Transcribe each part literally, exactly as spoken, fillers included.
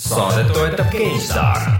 Saadet toetab GameStar.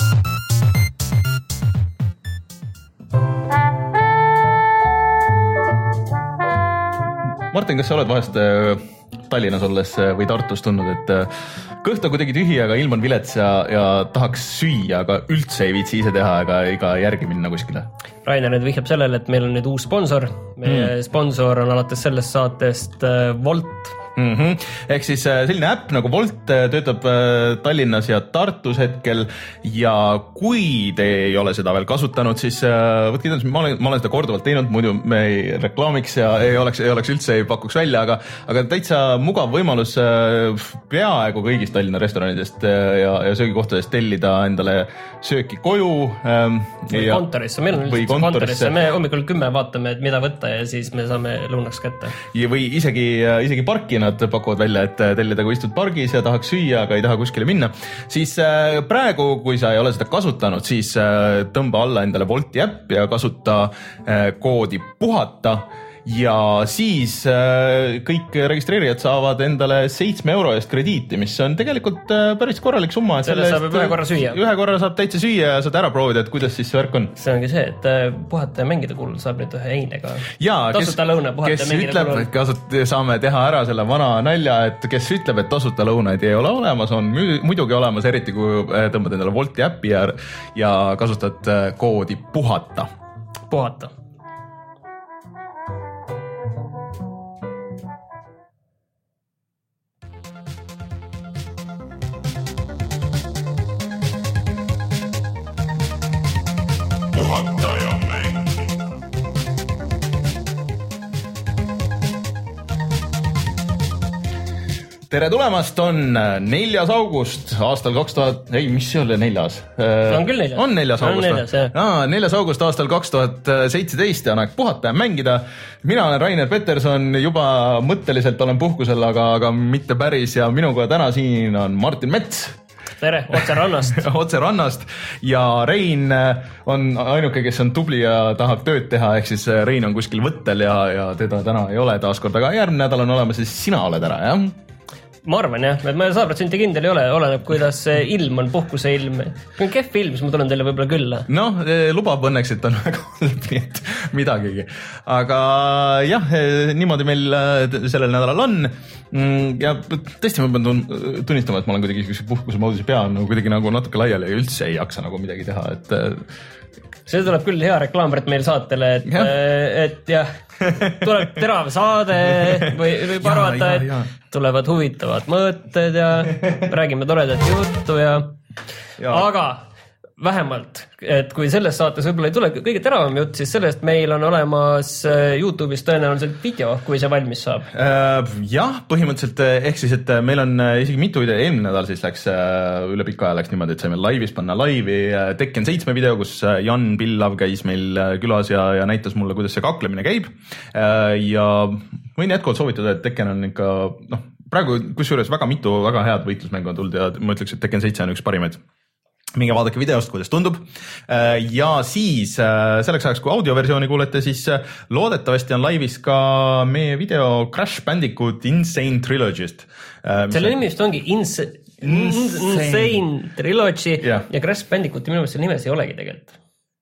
Martin, kas sa oled vahest Tallinnas olles või Tartus tundnud, et kõht on kuidagi tühi, aga ilm on vilets ja, ja tahaks süüa, aga üldse ei viitsi ise teha ega iga järgi minna kuskile? Rainer nüüd vihjab sellele, et meil on nüüd uus sponsor. Meie mm. sponsor on alates sellest saatest Volt. Mm-hmm. Ehk siis selline äpp nagu Volt töötab Tallinnas ja Tartus hetkel ja kui te ei ole seda veel kasutanud, siis võtke kindlasti, ma olen, ma olen seda korduvalt teinud, muidu me ei reklaamiks ja ei oleks, ei oleks üldse ei pakuks välja, aga, aga täitsa mugav võimalus peaaegu kõigist Tallinna restoranidest ja, ja söögikohtadest tellida endale sööki koju. Või ja, kontorisse, meil on üldse kontorisse, me hommikul kümme vaatame, et mida võtta ja siis me saame lõunaks kätte. Ja või isegi, isegi parki nad pakuvad välja, et tellida, kui istud pargis ja tahaks süüa, aga ei taha kuskile minna, siis praegu, kui sa ei ole seda kasutanud, siis tõmba alla endale Volti äpp ja kasuta koodi puhata ja siis kõik registreerijad saavad endale seitsme euro eest krediiti, mis on tegelikult päris korralik summa. Selle saab ühe korra süüa. Ühe korra saab täitsa süüa ja saad ära proovida, et kuidas siis see värk on. See ongi see, et puhata ja mängida kulul saab nüüd ühe einega. Tasuta lõuna, puhata ja mängida ütleb, kulul. Kes ütleb, et saame teha ära selle vana nalja, et kes ütleb, et tasuta lõunaid ei ole olemas, on muidugi olemas, eriti kui tõmbad endale Volti äppi ja, ja kasutad koodi puhata. Puhata. Tere tulemast, on neljas august aastal kaks tuhat, ei, mis see oli neljas? On küll neljas. On neljas august. On neljas, jah. Aa, neljas august aastal kaks tuhat seitseteist ja on aeg puhata ja mängida. Mina olen Rainer Peterson, juba mõtteliselt olen puhkusel, aga, aga mitte päris ja minuga täna siin on Martin Mets. Tere, otse rannast. otse rannast ja Rein on ainuke, kes on tubli ja tahab tööd teha, ehk siis Rein on kuskil võttel ja, ja teda täna ei ole taaskord, aga järgmine nädal on olemas, siis sina oled ära, jah? Ma arvan jah, et ma sada protsenti kindel ei ole, oleneb kuidas ilm on, puhkuse ilm. Kui on kehv ilm, siis ma tulen teile võib-olla külla. Noh, lubab õnneks, et on väga halb, nii et midagigi. Aga jah, niimoodi meil sellel nädalal on. Ja tõesti ma pean tunnistama, et ma olen kuidagi puhkuse moodus ja pea on kuidagi nagu natuke laiali ja üldse ei jaksa nagu midagi teha, et see tuleb küll hea reklaamret meil saatele, et jah, et jah tuleb terav saade või võib arvata, et ja. Tulevad huvitavad mõtted ja räägime toredat juttu ja, ja. Aga vähemalt, et kui selles saates võib-olla ei tule kõige teravam jutt, siis sellest meil on olemas YouTube'is tõenäoliselt video, kui see valmis saab. Jah, põhimõtteliselt ehk siis, et meil on isegi mitu video, eelmine nädal siis läks üle pika aja läks niimoodi, et saime laivis panna laivi Tekken seitsme video, kus Jan Pillav käis meil külas ja, ja näitas mulle, kuidas see kaklemine käib ja võin jätkuvalt soovitada, et Tekken on ikka, noh, praegu kusjuures väga mitu väga head võitlusmängu on tulnud ja ma ütleks, et Tekken seitse on üks parimaid. Minge vaadake videost, kuidas tundub. Ja siis selleks ajaks, kui audioversiooni kuulete, siis loodetavasti on laivis ka meie video Crash Bandicoot Insane Trilogy'st. Selle nimi vist ongi Insa- Insane, Insane Trilogy yeah. Ja Crash Bandicooti minu meelest selle nimes ei olegi tegelikult.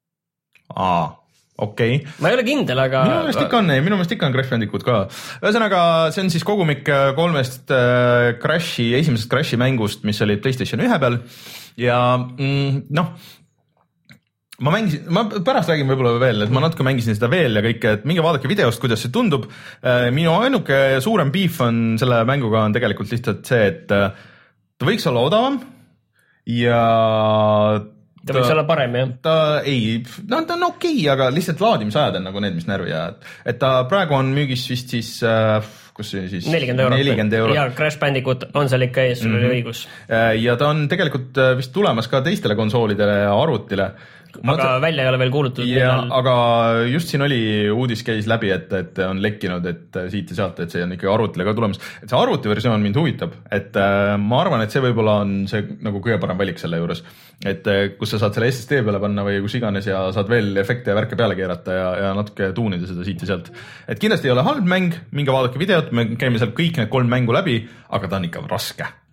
Aa. Okei. Okay. Ma ei ole kindel, aga minu meelest ikka on, minu meelest ikka on Crash Bandicoot ka. Ühesõnaga, see on siis kogumik kolmest Crashi, esimesest Crashi mängust, mis oli PlayStation ühe peal ja mm, noh, ma mängisin, ma pärast räägin võib-olla veel, et ma natuke mängisin seda veel ja kõike, et minge vaadake videost, kuidas see tundub. Minu ainuke suurem beef on selle mänguga on tegelikult lihtsalt see, et ta võiks olla odavam ja ta võiks olla parem, jah? Ta ei, no ta on okei, okay, aga lihtsalt laadimisajad on nagu need, mis närvi jäävad. Et ta praegu on müügis vist siis, kus see siis? nelikümmend eurot. Ja Crash Bandicoot on seal ikka ees, sul mm-hmm. oli õigus. Ja ta on tegelikult vist tulemas ka teistele konsoolidele ja arvutile. Aga Mõt... välja ei ole veel kuulutud. Ja, aga just siin oli uudis käis läbi, et, et on lekkinud, et siit ja sealt, et see on ikkagi arvutile ka tulemas. Et see arvutiversioon mind huvitab, et ma arvan, et see võib-olla on see nagu kõige parem valik selle juures. Et kus sa saad selle S S D peale panna või kus iganes ja saad veel efekte ja värke peale keerata ja, ja natuke tuunida seda siit ja sealt. Et kindlasti ei ole halb mäng, minge vaadake videot, me käime seal kõik need kolm mängu läbi, aga ta on ikka raske.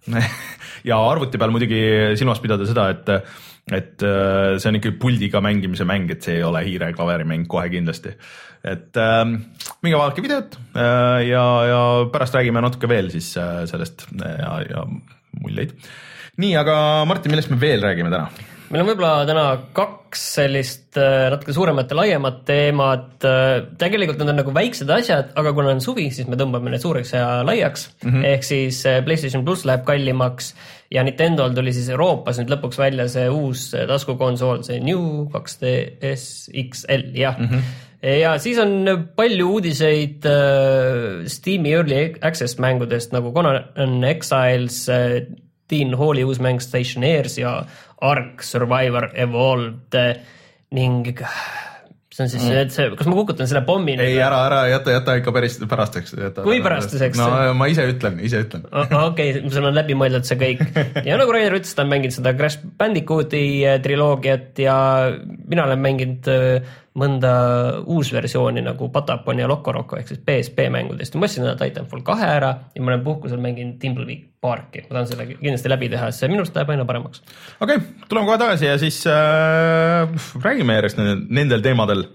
ja arvuti peal muidugi silmas pidada seda, et et see on ikka puldiga mängimise mäng, et see ei ole hiire klaveri mäng kohe kindlasti. Et äh, minge vaadake videot äh, ja, ja pärast räägime natuke veel siis äh, sellest ja, ja muljeid. Nii, aga Martin, millest me veel räägime täna? Meil on võib-olla täna kaks sellist natuke suuremat ja laiemat teemat. Tegelikult need on nagu väiksed asjad, aga kuna on suvi, siis me tõmbame need suureks ja laiaks. Mm-hmm. Ehk siis PlayStation Plus läheb kallimaks ja Nintendo'l tuli siis Euroopas nüüd lõpuks välja see uus taskukonsool, see New kaks D S X L, jah. Mm-hmm. Ja siis on palju uudiseid Steam'i Early Access mängudest nagu Conan Exiles, Dean Halli uus mäng Stationeers ja Ark Survivor Evolved ning see on siis mm. see, kas ma kukutan selle pommi? Ei, ära, ära, jäta, jäta ikka päris pärasteks. Kui pärastuseks? No ma ise ütlen, ise ütlen. Okei, okay, sul on läbi mõeldud see kõik. Ja nagu Rainer ütles, ta on mänginud seda Crash Bandicooti triloogiat ja mina olen mänginud mõnda uusversiooni nagu Patapon ja Loco Roco ehk siis P S P mängudest. Ma ostsin Titanfall kahe ära ja ma olen puhkusel mänginud Timblewee Parki. Ma tahan selle kindlasti läbi teha, see minust läheb aina paremaks. Okei, okay, tuleme kohe tagasi ja siis äh, räägime järjest nendel teemadel.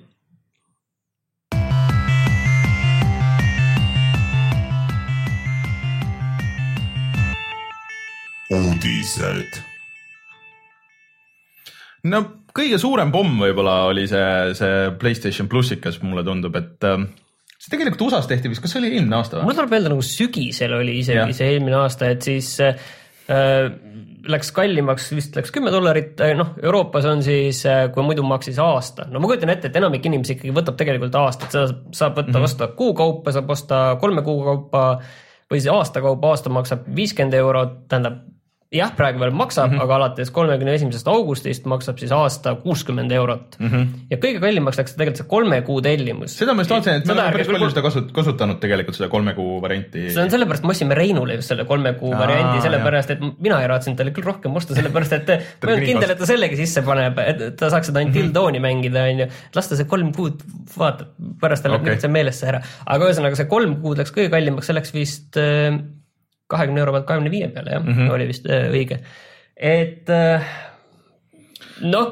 Uudised. No kõige suurem pomm võib-olla oli see, see PlayStation Plusikas, mulle tundub, et äh, see tegelikult U S A-s tehti vist, kas see oli eelmine aasta või? Mul tuleb öelda nagu sügisel oli isegi see eelmine aasta, et siis äh, läks kallimaks, vist läks kümme dollarit, noh Euroopas on siis, kui muidu maksis aasta. No ma kujutan ette, et enamik inimesi ikkagi võtab tegelikult aastat, seda saab võtta mm-hmm. osta kuu kaupa, saab osta kolme kuu kaupa või see aasta kaupa, aasta maksab viiskümmend eurot, tähendab jah, praegu veel maksab, mm-hmm. aga alates kolmekümne esimesest augustist maksab siis aasta kuuskümmend eurot. Mm-hmm. Ja kõige kallimaks läks tegelikult see kolme kuu tellimus. Seda ma just vaatasin, et me oleme päris palju seda kasut, kasutanud tegelikult seda kolme kuu varianti. See on sellepärast, ma ostsin Reinule just selle kolme kuu Aa, varianti, sellepärast, et mina ei raatsin talle küll rohkem osta, sellepärast, et ma olen kindel, et ta sellegi sisse paneb, et ta saaks seda Until Dawni mängida, on ju. Lasta see kolm kuud vaatab, pärast ta läheb okay. see meelesse ära. Aga ühesõnaga see kolm kuud läks kõige kallimaks, see läks vist kahekümne euro pealt kahekümne viie peale, jah, mm-hmm. oli vist äh, õige. Et äh, noh,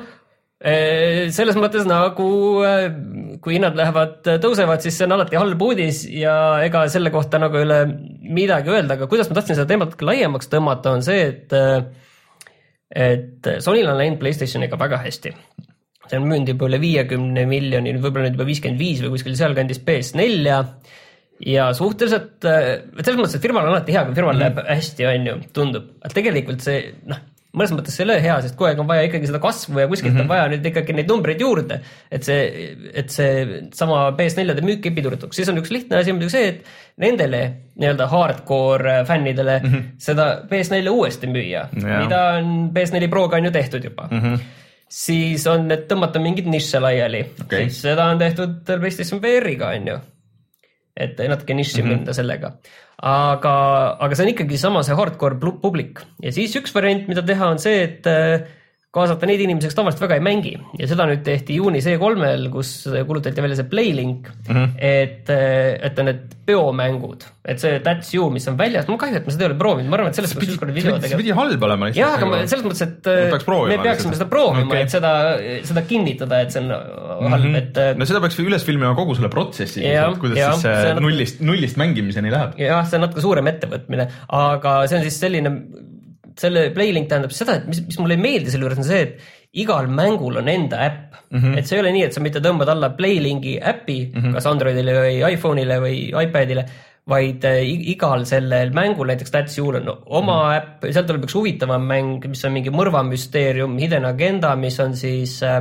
äh, selles mõttes nagu, äh, kui hinnad lähevad tõusevad, siis see on alati halb uudis ja ega selle kohta nagu ei ole midagi öelda, aga kuidas ma tahtsin seda teemat laiemaks tõmmata, on see, et, äh, et Sonyl on läinud PlayStationiga väga hästi. See on müünud juba üle viiekümne miljoni, võib-olla nüüd juba viiskümmend viis või kuskil seal kandis P S neli ja suhteliselt, et selles mõttes, et firmal on alati hea, kui firmal mm. läheb hästi, on ju, tundub. Et tegelikult see, noh, mõnes mõttes see ei ole hea, sest kogu aeg on vaja ikkagi seda kasvu ja kuskilt mm-hmm. on vaja nüüd ikkagi neid numbreid juurde, et see, et see sama P S neli müük ei pidurituks. Siis on üks lihtne asi muidugi see, et nendele nii-öelda hardcore fännidele mm-hmm. seda P S neli uuesti müüa, yeah. mida on P S neli Proga on ju tehtud juba. Mm-hmm. Siis on, et tõmmata mingid nišse laiali. Okay. Siis seda on tehtud PlayStation V R-iga, on ju. Et natuke niši mm-hmm. minna sellega. Aga, aga see on ikkagi sama see hardcore publik. Ja siis üks variant, mida teha, on see, et kaasata neid inimeseks tavaliselt väga ei mängi. Ja seda nüüd tehti juunis E kolmel, kus kulutati välja see Playlink, mm-hmm. et, et on need peomängud. Et see That's You, mis on väljas, ma kahju, et ma seda ei ole proovinud. Ma arvan, et sellest peaks ükskord video tegema. See pidi halb olema. Jah, aga ma, selles mõttes, et me peaksime seda proovima, okay. et seda, seda kinnitada, et see on halb. Mm-hmm. Et, no seda peaks üles filmima kogu selle protsessi, ja, kuidas ja, siis see nullist, nullist mängimiseni läheb. Jah, see on natuke suurem ettevõtmine, aga see on siis selline selle Playlink tähendab seda, et mis, mis mulle ei meeldi selle juures on see, et igal mängul on enda äpp. Mm-hmm. Et see ei ole nii, et sa mitte tõmbad alla Playlinki äppi, mm-hmm. kas Androidile või iPhone'ile või iPadile, vaid igal sellel mängul, näiteks That's You on oma mm-hmm. äpp, seal tuleb üks huvitavam mäng, mis on mingi mõrvamüsteerium, Hidden Agenda, mis on siis äh,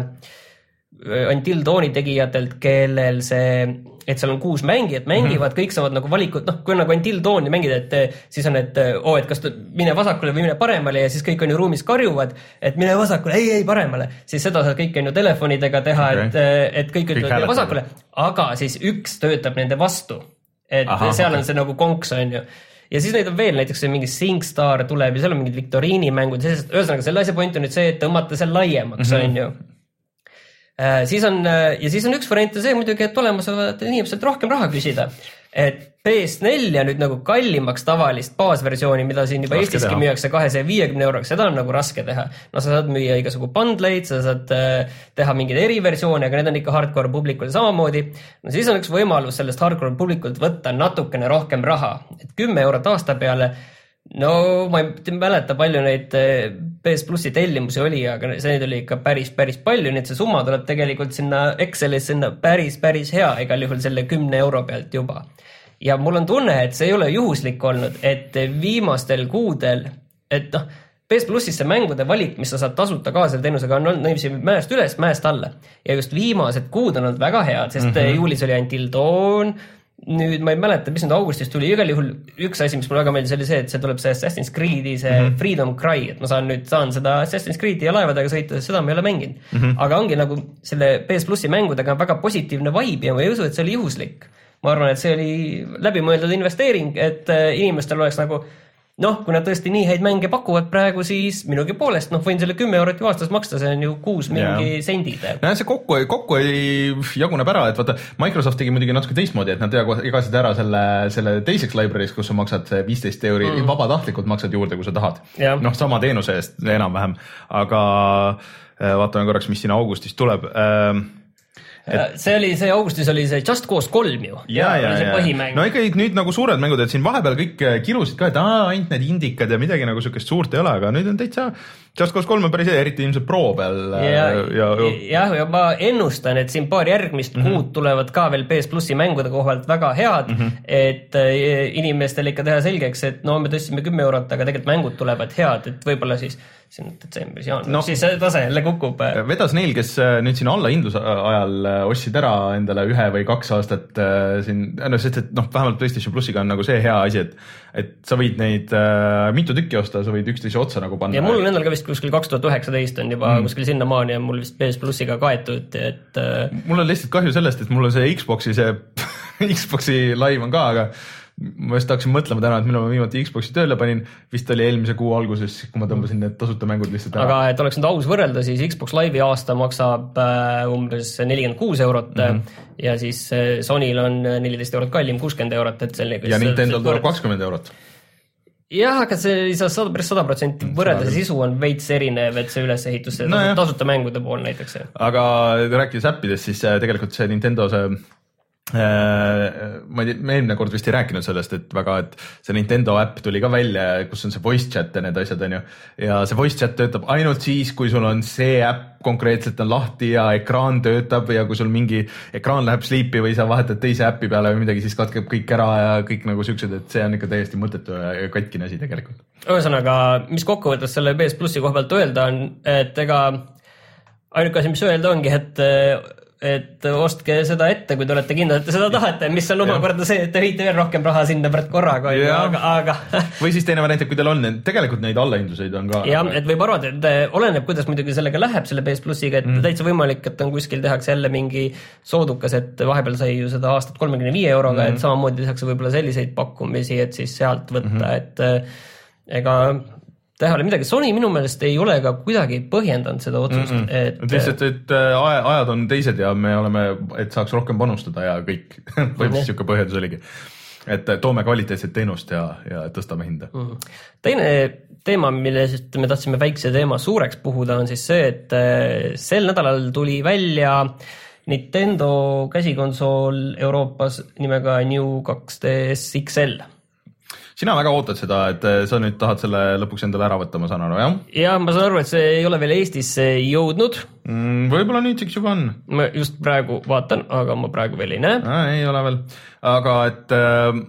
Until Dawni tegijatelt, kellel see et seal on kuus mängijat, mängivad, kõik saavad nagu valikut, noh, kui on nagu Until Dawni mängida, et siis on, et oo, et kas mine vasakule või mine paremale ja siis kõik on ju ruumis karjuvad, et mine vasakule, ei, ei, paremale. Siis seda saab kõik on ju telefonidega teha, okay. et, et kõik ütlevad mine vasakule, aga siis üks töötab nende vastu. Et Aha, seal okay. on see nagu konks, on ju. Ja siis neid on veel, näiteks see mingi SingStar tuleb ja seal on mingid Victoriini mängud, ühesõnaga selle asja point on nüüd see, et tõmmata see laiemaks, mm-hmm. on ju. Siis on, ja siis on üks variant on see muidugi, et olemas olevad inimesed rohkem raha küsida. et P S neli ja nüüd nagu kallimaks tavalist baasversiooni, mida siin juba raske Eestiski teha. Müüakse kahesaja viiekümne euroks, seda on nagu raske teha. No sa saad müüa igasugu bundleid, sa saad teha mingeid eriversioone, aga need on ikka hardcore publikule samamoodi. No siis on üks võimalus sellest hardcore publikult võtta natukene rohkem raha. Et kümme eurot aasta peale, no ma ei mäleta palju neid P S Plussi tellimusi oli, aga see neid oli ikka päris, päris palju, nii et see summa tuleb tegelikult sinna Excelis sinna päris, päris hea, igal juhul selle kümne euro pealt juba. Ja mul on tunne, et see ei ole juhuslik olnud, et viimastel kuudel, et noh, P S Plussisse mängude valik, mis sa saad tasuta ka selle teenusega, on olnud näimisi mäest üles, mäest alla. Ja just viimased kuud on olnud väga head, sest mm-hmm. juulis oli Until Dawn, nüüd ma ei mäleta, mis nüüd augustis tuli, igal juhul üks asi, mis mulle väga meeldis, oli see, et see tuleb see Assassin's Creed'i, see mm-hmm. Freedom Cry, et ma saan nüüd saan seda Assassin's Creed'i ja laevadega sõita, seda ma ei ole mänginud. Mm-hmm. Aga ongi nagu selle P S Plussi mängudega on väga positiivne vibe ja ma ei usu, et see oli juhuslik. Ma arvan, et see oli läbimõeldud investeering, et inimestel oleks nagu, noh, kui nad tõesti nii häid mänge pakuvad praegu, siis minugi poolest, noh, võin selle kümme eurot ju aastas maksta, see on ju kuus mingi yeah. sendid. No see kokku, kokku ei jaguneb ära, et vaata, Microsoft tegi muidugi natuke teistmoodi, et nad jagasid ära selle, selle teiseks library's, kus sa maksad viisteist euri, mm. vabatahtlikult maksad juurde, kui sa tahad. Yeah. Noh, sama teenuse eest enam-vähem, aga vaatame korraks, mis siin augustis tuleb. Et... see oli, see augustis oli see Just Cause kolm ju. Ja, ja, ja. No ikka nüüd nagu suured mängud, et siin vahepeal kõik kirusid ka, et aa, ainult need indikad ja midagi nagu sükest suurt ei ole, aga nüüd on täitsa Just Cause kolm on päris eriti ilmselt pro peal. Ja, ja, ja, ja ma ennustan, et siin paar järgmist mm-hmm. kuud tulevad ka veel P S Plussi mängude kohalt väga head, mm-hmm. et inimestel ikka teha selgeks, et no me tõstsime kümme eurot, aga tegelikult mängud tulevad head, et võib-olla siis see on detsembris, jaanuar, no, siis tase jälle kukub. Vedas neil, kes nüüd siin alla hindluse ajal ostsid ära endale ühe või kaks aastat siin, no sest, et noh, vähemalt PlayStation Plussiga on nagu see hea asi, et, et sa võid neid äh, mitu tükki osta, sa võid üksteise otsa nagu panna. Ja mul on endal ka vist kuskil kaks tuhat üheksateist on juba mm. kuskil sinnamaani ja mul vist P S Plussiga kaetud, et äh... mul on lihtsalt kahju sellest, et mul on see Xboxi, see Xboxi live on ka, aga ma just tahaksin mõtlema täna, et millal ma viimati Xboxi tööle panin, vist oli eelmise kuu alguses, kui ma tõmbasin need tasuta mängud lihtsalt ära. Aga et oleks nüüd aus võrrelda, siis Xbox Live'i aasta maksab äh, umbes nelikümmend kuus eurot mm-hmm. ja siis äh, Sonyl on neliteist eurot kallim, kuuskümmend eurot. Et selle, ja Nintendo tuleb kakskümmend eurot. Jah, aga see ei saa sada, päris sada protsenti võrrelda, see sisu on veits erinev, et see ülesehitus, see no tasuta mängude pool näiteks. Aga rääkides äppidest, siis tegelikult see Nintendo see ma ei tea, me eelmine kord vist ei rääkinud sellest, et väga, et see Nintendo äpp tuli ka välja, kus on see voice chat ja need asjad on ju, ja see voice chat töötab ainult siis, kui sul on see äpp konkreetselt on lahti ja ekraan töötab ja kui sul mingi ekraan läheb sleepi või sa vahetad teise äppi peale või midagi, siis katkeb kõik ära ja kõik nagu siuksed, et see on ikka täiesti mõttetu ja katkine asi tegelikult. Ühesõnaga, mis kokkuvõttes selle P S Plussi koha pealt öelda on, et ega ainuke asi, mis öelda ongi, et et ostke seda ette, kui te olete kindlad, et te seda tahate, mis on omakorda see, et te viite veel rohkem raha sinna pärast korraga. Aga, aga... või siis teine variant, kui teil on, tegelikult neid allahindluseid on ka. Ja, et võib arvata, et oleneb, kuidas muidugi sellega läheb selle P S Plussiga, et mm. täitsa võimalik, et on kuskil tehakse jälle mingi soodukas, et vahepeal sai ju seda aastat kolmekümne viie euroga, mm. et samamoodi tehakse võib-olla selliseid pakkumisi, et siis sealt võtta, mm-hmm. et ega teha oli midagi. Sony minu meelest ei ole ka kuidagi põhjendanud seda otsust. Mm -mm. Et, lihtsalt, et ajad on teised ja me oleme, et saaks rohkem panustada ja kõik. Põhimõtteliselt siuke põhjendus oligi. Et toome kvaliteetset teenust ja, ja tõstame hinda. Mm. Teine teema, millest me tahtsime väikse teema suureks puhuda, on siis see, et sel nädalal tuli välja Nintendo käsikonsool Euroopas nimega New kaks D S X L. Sina väga ootad seda, et sa nüüd tahad selle lõpuks endale ära võtta, ma saan aru, jah? Ja ma saan aru, et see ei ole veel Eestisse jõudnud. Mm, võib-olla nüüdseks juba on. Ma just praegu vaatan, aga ma praegu veel ei näe. Ah, ei ole veel. Aga et äh,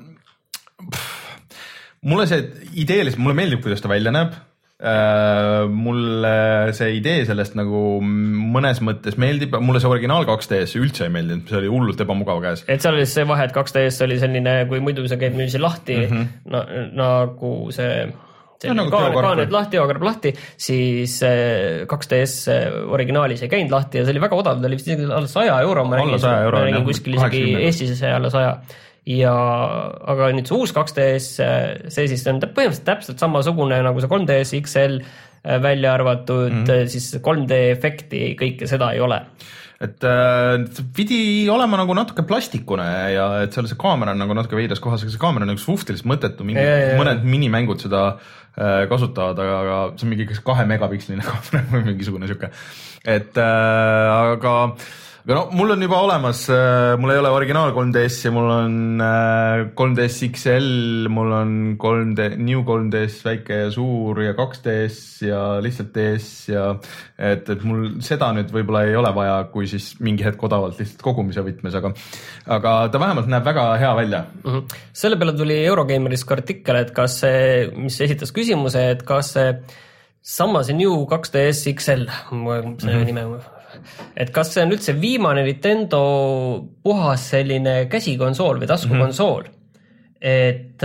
pff, mulle see idee, mulle meeldib, kuidas ta välja näeb. Äh, mulle see idee sellest nagu mõnes mõttes meeldib, mulle see originaal kaks D S üldse ei meeldinud, see oli hullult ebamugav käes. Et seal oli see vahe, et kaks D S oli selline, kui muidu see käib nüüdsi lahti, mm -hmm. na, nagu see, see no, nagu kaanet lahti, joograb lahti, siis kaks D S originaalis ei käinud lahti ja see oli väga odav, ta oli vist alla saja euro, ma nägin kuskil isegi Eestis alla saja. Ja, aga nüüd see uus kaks D S, see siis on põhimõtteliselt täpselt samasugune nagu see kolm D S X L välja arvatud, mm -hmm. siis kolm D efekti kõike seda ei ole. et äh, pidi olema nagu natuke plastikune ja et seal see kaamera on nagu natuke veidras kohas, aga see kaamera on nagu suhteliselt mõttetu, mingi, mõned minimängud seda äh, kasutavad, aga, aga see on mingi kahe megapiksline kaamera või mingisugune siuke, et äh, aga aga no mul on juba olemas, mul ei ole originaal kolm D S ja mul on kolm D S X L, mul on kolm D, New kolm D S väike ja suur ja kaks D S ja lihtsalt D S ja et, et mul seda nüüd võib-olla ei ole vaja, kui siis mingi hetk odavalt lihtsalt kogumise võtmes, aga aga ta vähemalt näeb väga hea välja. Mm-hmm. Selle peale tuli Eurogameris ka artikkel, et kas see, mis esitas küsimuse, et kas see sama see New kaks D S X L, see mm-hmm. nime et kas see on üldse viimane Nintendo puhas selline käsikonsool või taskukonsool, mm-hmm. et,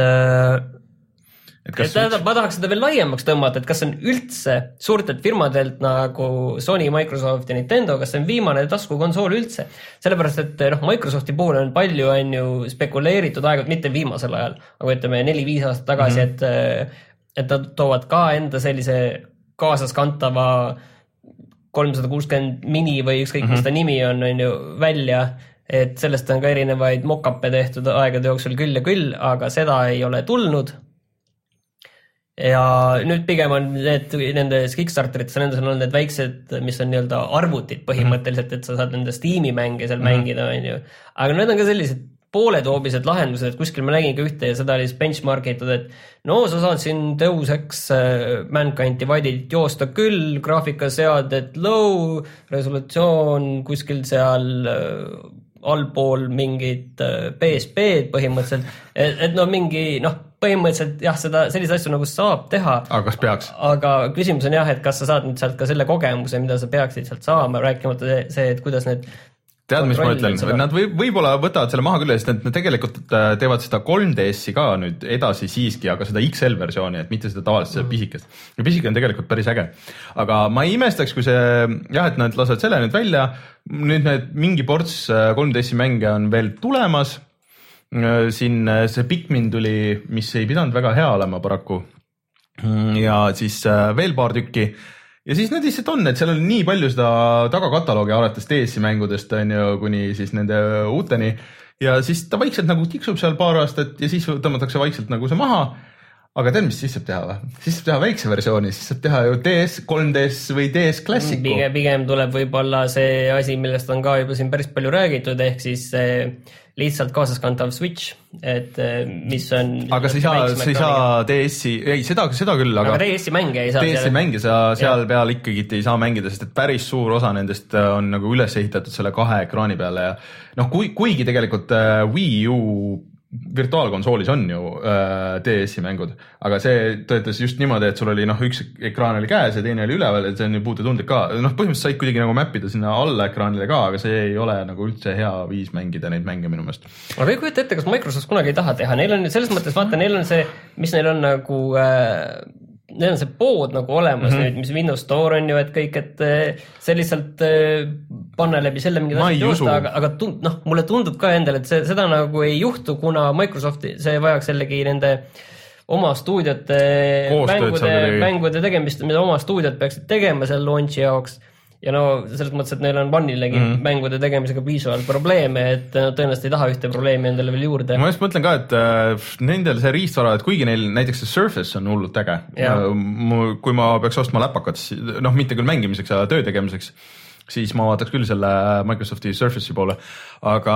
et, et tähendab, ma tahaks seda veel laiemaks tõmmata, et kas see on üldse suurtelt firmadelt nagu Sony, Microsoft ja Nintendo, kas see on viimane taskukonsool üldse, sellepärast et noh, Microsofti puhul on palju on ju spekuleeritud aegult, mitte viimasel ajal, aga ütleme neli-viis aastat tagasi, mm-hmm. et, et nad toovad ka enda sellise kaasaskantava kolmsada kuuskümmend mini või ükskõik, mis ta nimi on, on ju välja, et sellest on ka erinevaid mock-up'e tehtud aegade jooksul küll ja küll, aga seda ei ole tulnud. Ja nüüd pigem on need, nendes Kickstarterites, nendes on olnud need väiksed, mis on nii-öelda arvutid põhimõtteliselt, et sa saad nende Steam'i mänge seal mm-hmm. mängida, on ju. Aga need on ka sellised pooletoobised lahendused, et kuskil ma nägin ka ühte ja seda oli benchmarkitud, et no sa saad siin Deus Ex Mankind Divided joosta küll, graafikaseadet low, resolutsioon kuskil seal allpool mingid P S P-d põhimõtteliselt, et, et no mingi, noh, põhimõtteliselt jah, seda sellise asju nagu saab teha. Aga kas peaks? Aga küsimus on jah, et kas sa saad nüüd sealt ka selle kogemuse, mida sa peaksid sealt saama, rääkimata see, et kuidas need tead, mis ma ütlen, nad või, võib-olla võtavad selle maha küll, sest nad tegelikult teevad seda kolm D S-i ka nüüd edasi siiski, aga seda X L versiooni, et mitte seda tavalist mm. pisikest. Ja pisike on tegelikult päris äge. Aga ma ei imestaks, kui see, jah, et nad lasevad selle nüüd välja, nüüd need mingi ports kolm D S-i mänge on veel tulemas, siin see Pikmin tuli, mis ei pidanud väga hea olema paraku, ja siis veel paar tükki. Ja siis need lihtsalt on, et seal on nii palju seda tagakataloogi alates D S-i mängudest on ju, kuni siis nende uuteni ja siis ta vaikselt nagu tiksub seal paar aastat ja siis tõmmatakse vaikselt nagu see maha. Aga tead, mis siis saab teha või? Siis saab teha väikse versiooni, siis saab teha ju D S, kolm D S või D S Classicu. Pigem, pigem tuleb võib-olla see asi, millest on ka juba siin päris palju räägitud, ehk siis lihtsalt kaasaskantav Switch, et mis on... Aga sa ei saa, sa ei saa D S-i, ei, seda, seda küll, aga... Aga D S-i mänge ei saa... D S-i mänge sa seal peal ikkagi ei saa mängida, sest et päris suur osa nendest on nagu üles ehitatud selle kahe ekraani peale ja noh, kui, kuigi tegelikult Wii U virtuaalkonsoolis on ju äh, D S-i mängud, aga see töötas just niimoodi, et sul oli noh, üks ekraan oli käes ja teine oli üleval, et see on ju puututundlik ka, noh põhimõtteliselt said kuidagi nagu mappida sinna alla ekraanile ka, aga see ei ole nagu üldse hea viis mängida neid mänge minu meelest. Aga ei kujuta ette, kas Microsoft kunagi ei taha teha, neil on selles mõttes, vaata, neil on see, mis neil on nagu äh, neil on see pood nagu olemas mm-hmm. nüüd, mis Windows Store on ju, et kõik, et see lihtsalt panna läbi selle mingi asjad joosta, aga, aga tund, noh, mulle tundub ka endal, et see, seda nagu ei juhtu, kuna Microsoft, see vajaks jällegi nende oma stuudiote mängude, mängude tegemist, mida oma stuudiot peaksid tegema seal launchi jaoks. Ja no selles mõttes, et neil on Vanillegi mm. mängude tegemisega piisavalt probleeme, et no, tõenäoliselt ei taha ühte probleemi endale veel juurde. Ma just mõtlen ka, et äh, nendel see riistvara, et kuigi neil näiteks see Surface on hullult äge, äh, kui ma peaks ostma läpakat, noh mitte küll mängimiseks, aga töö tegemiseks, siis ma vaataks küll selle Microsofti Surface'i poole, aga,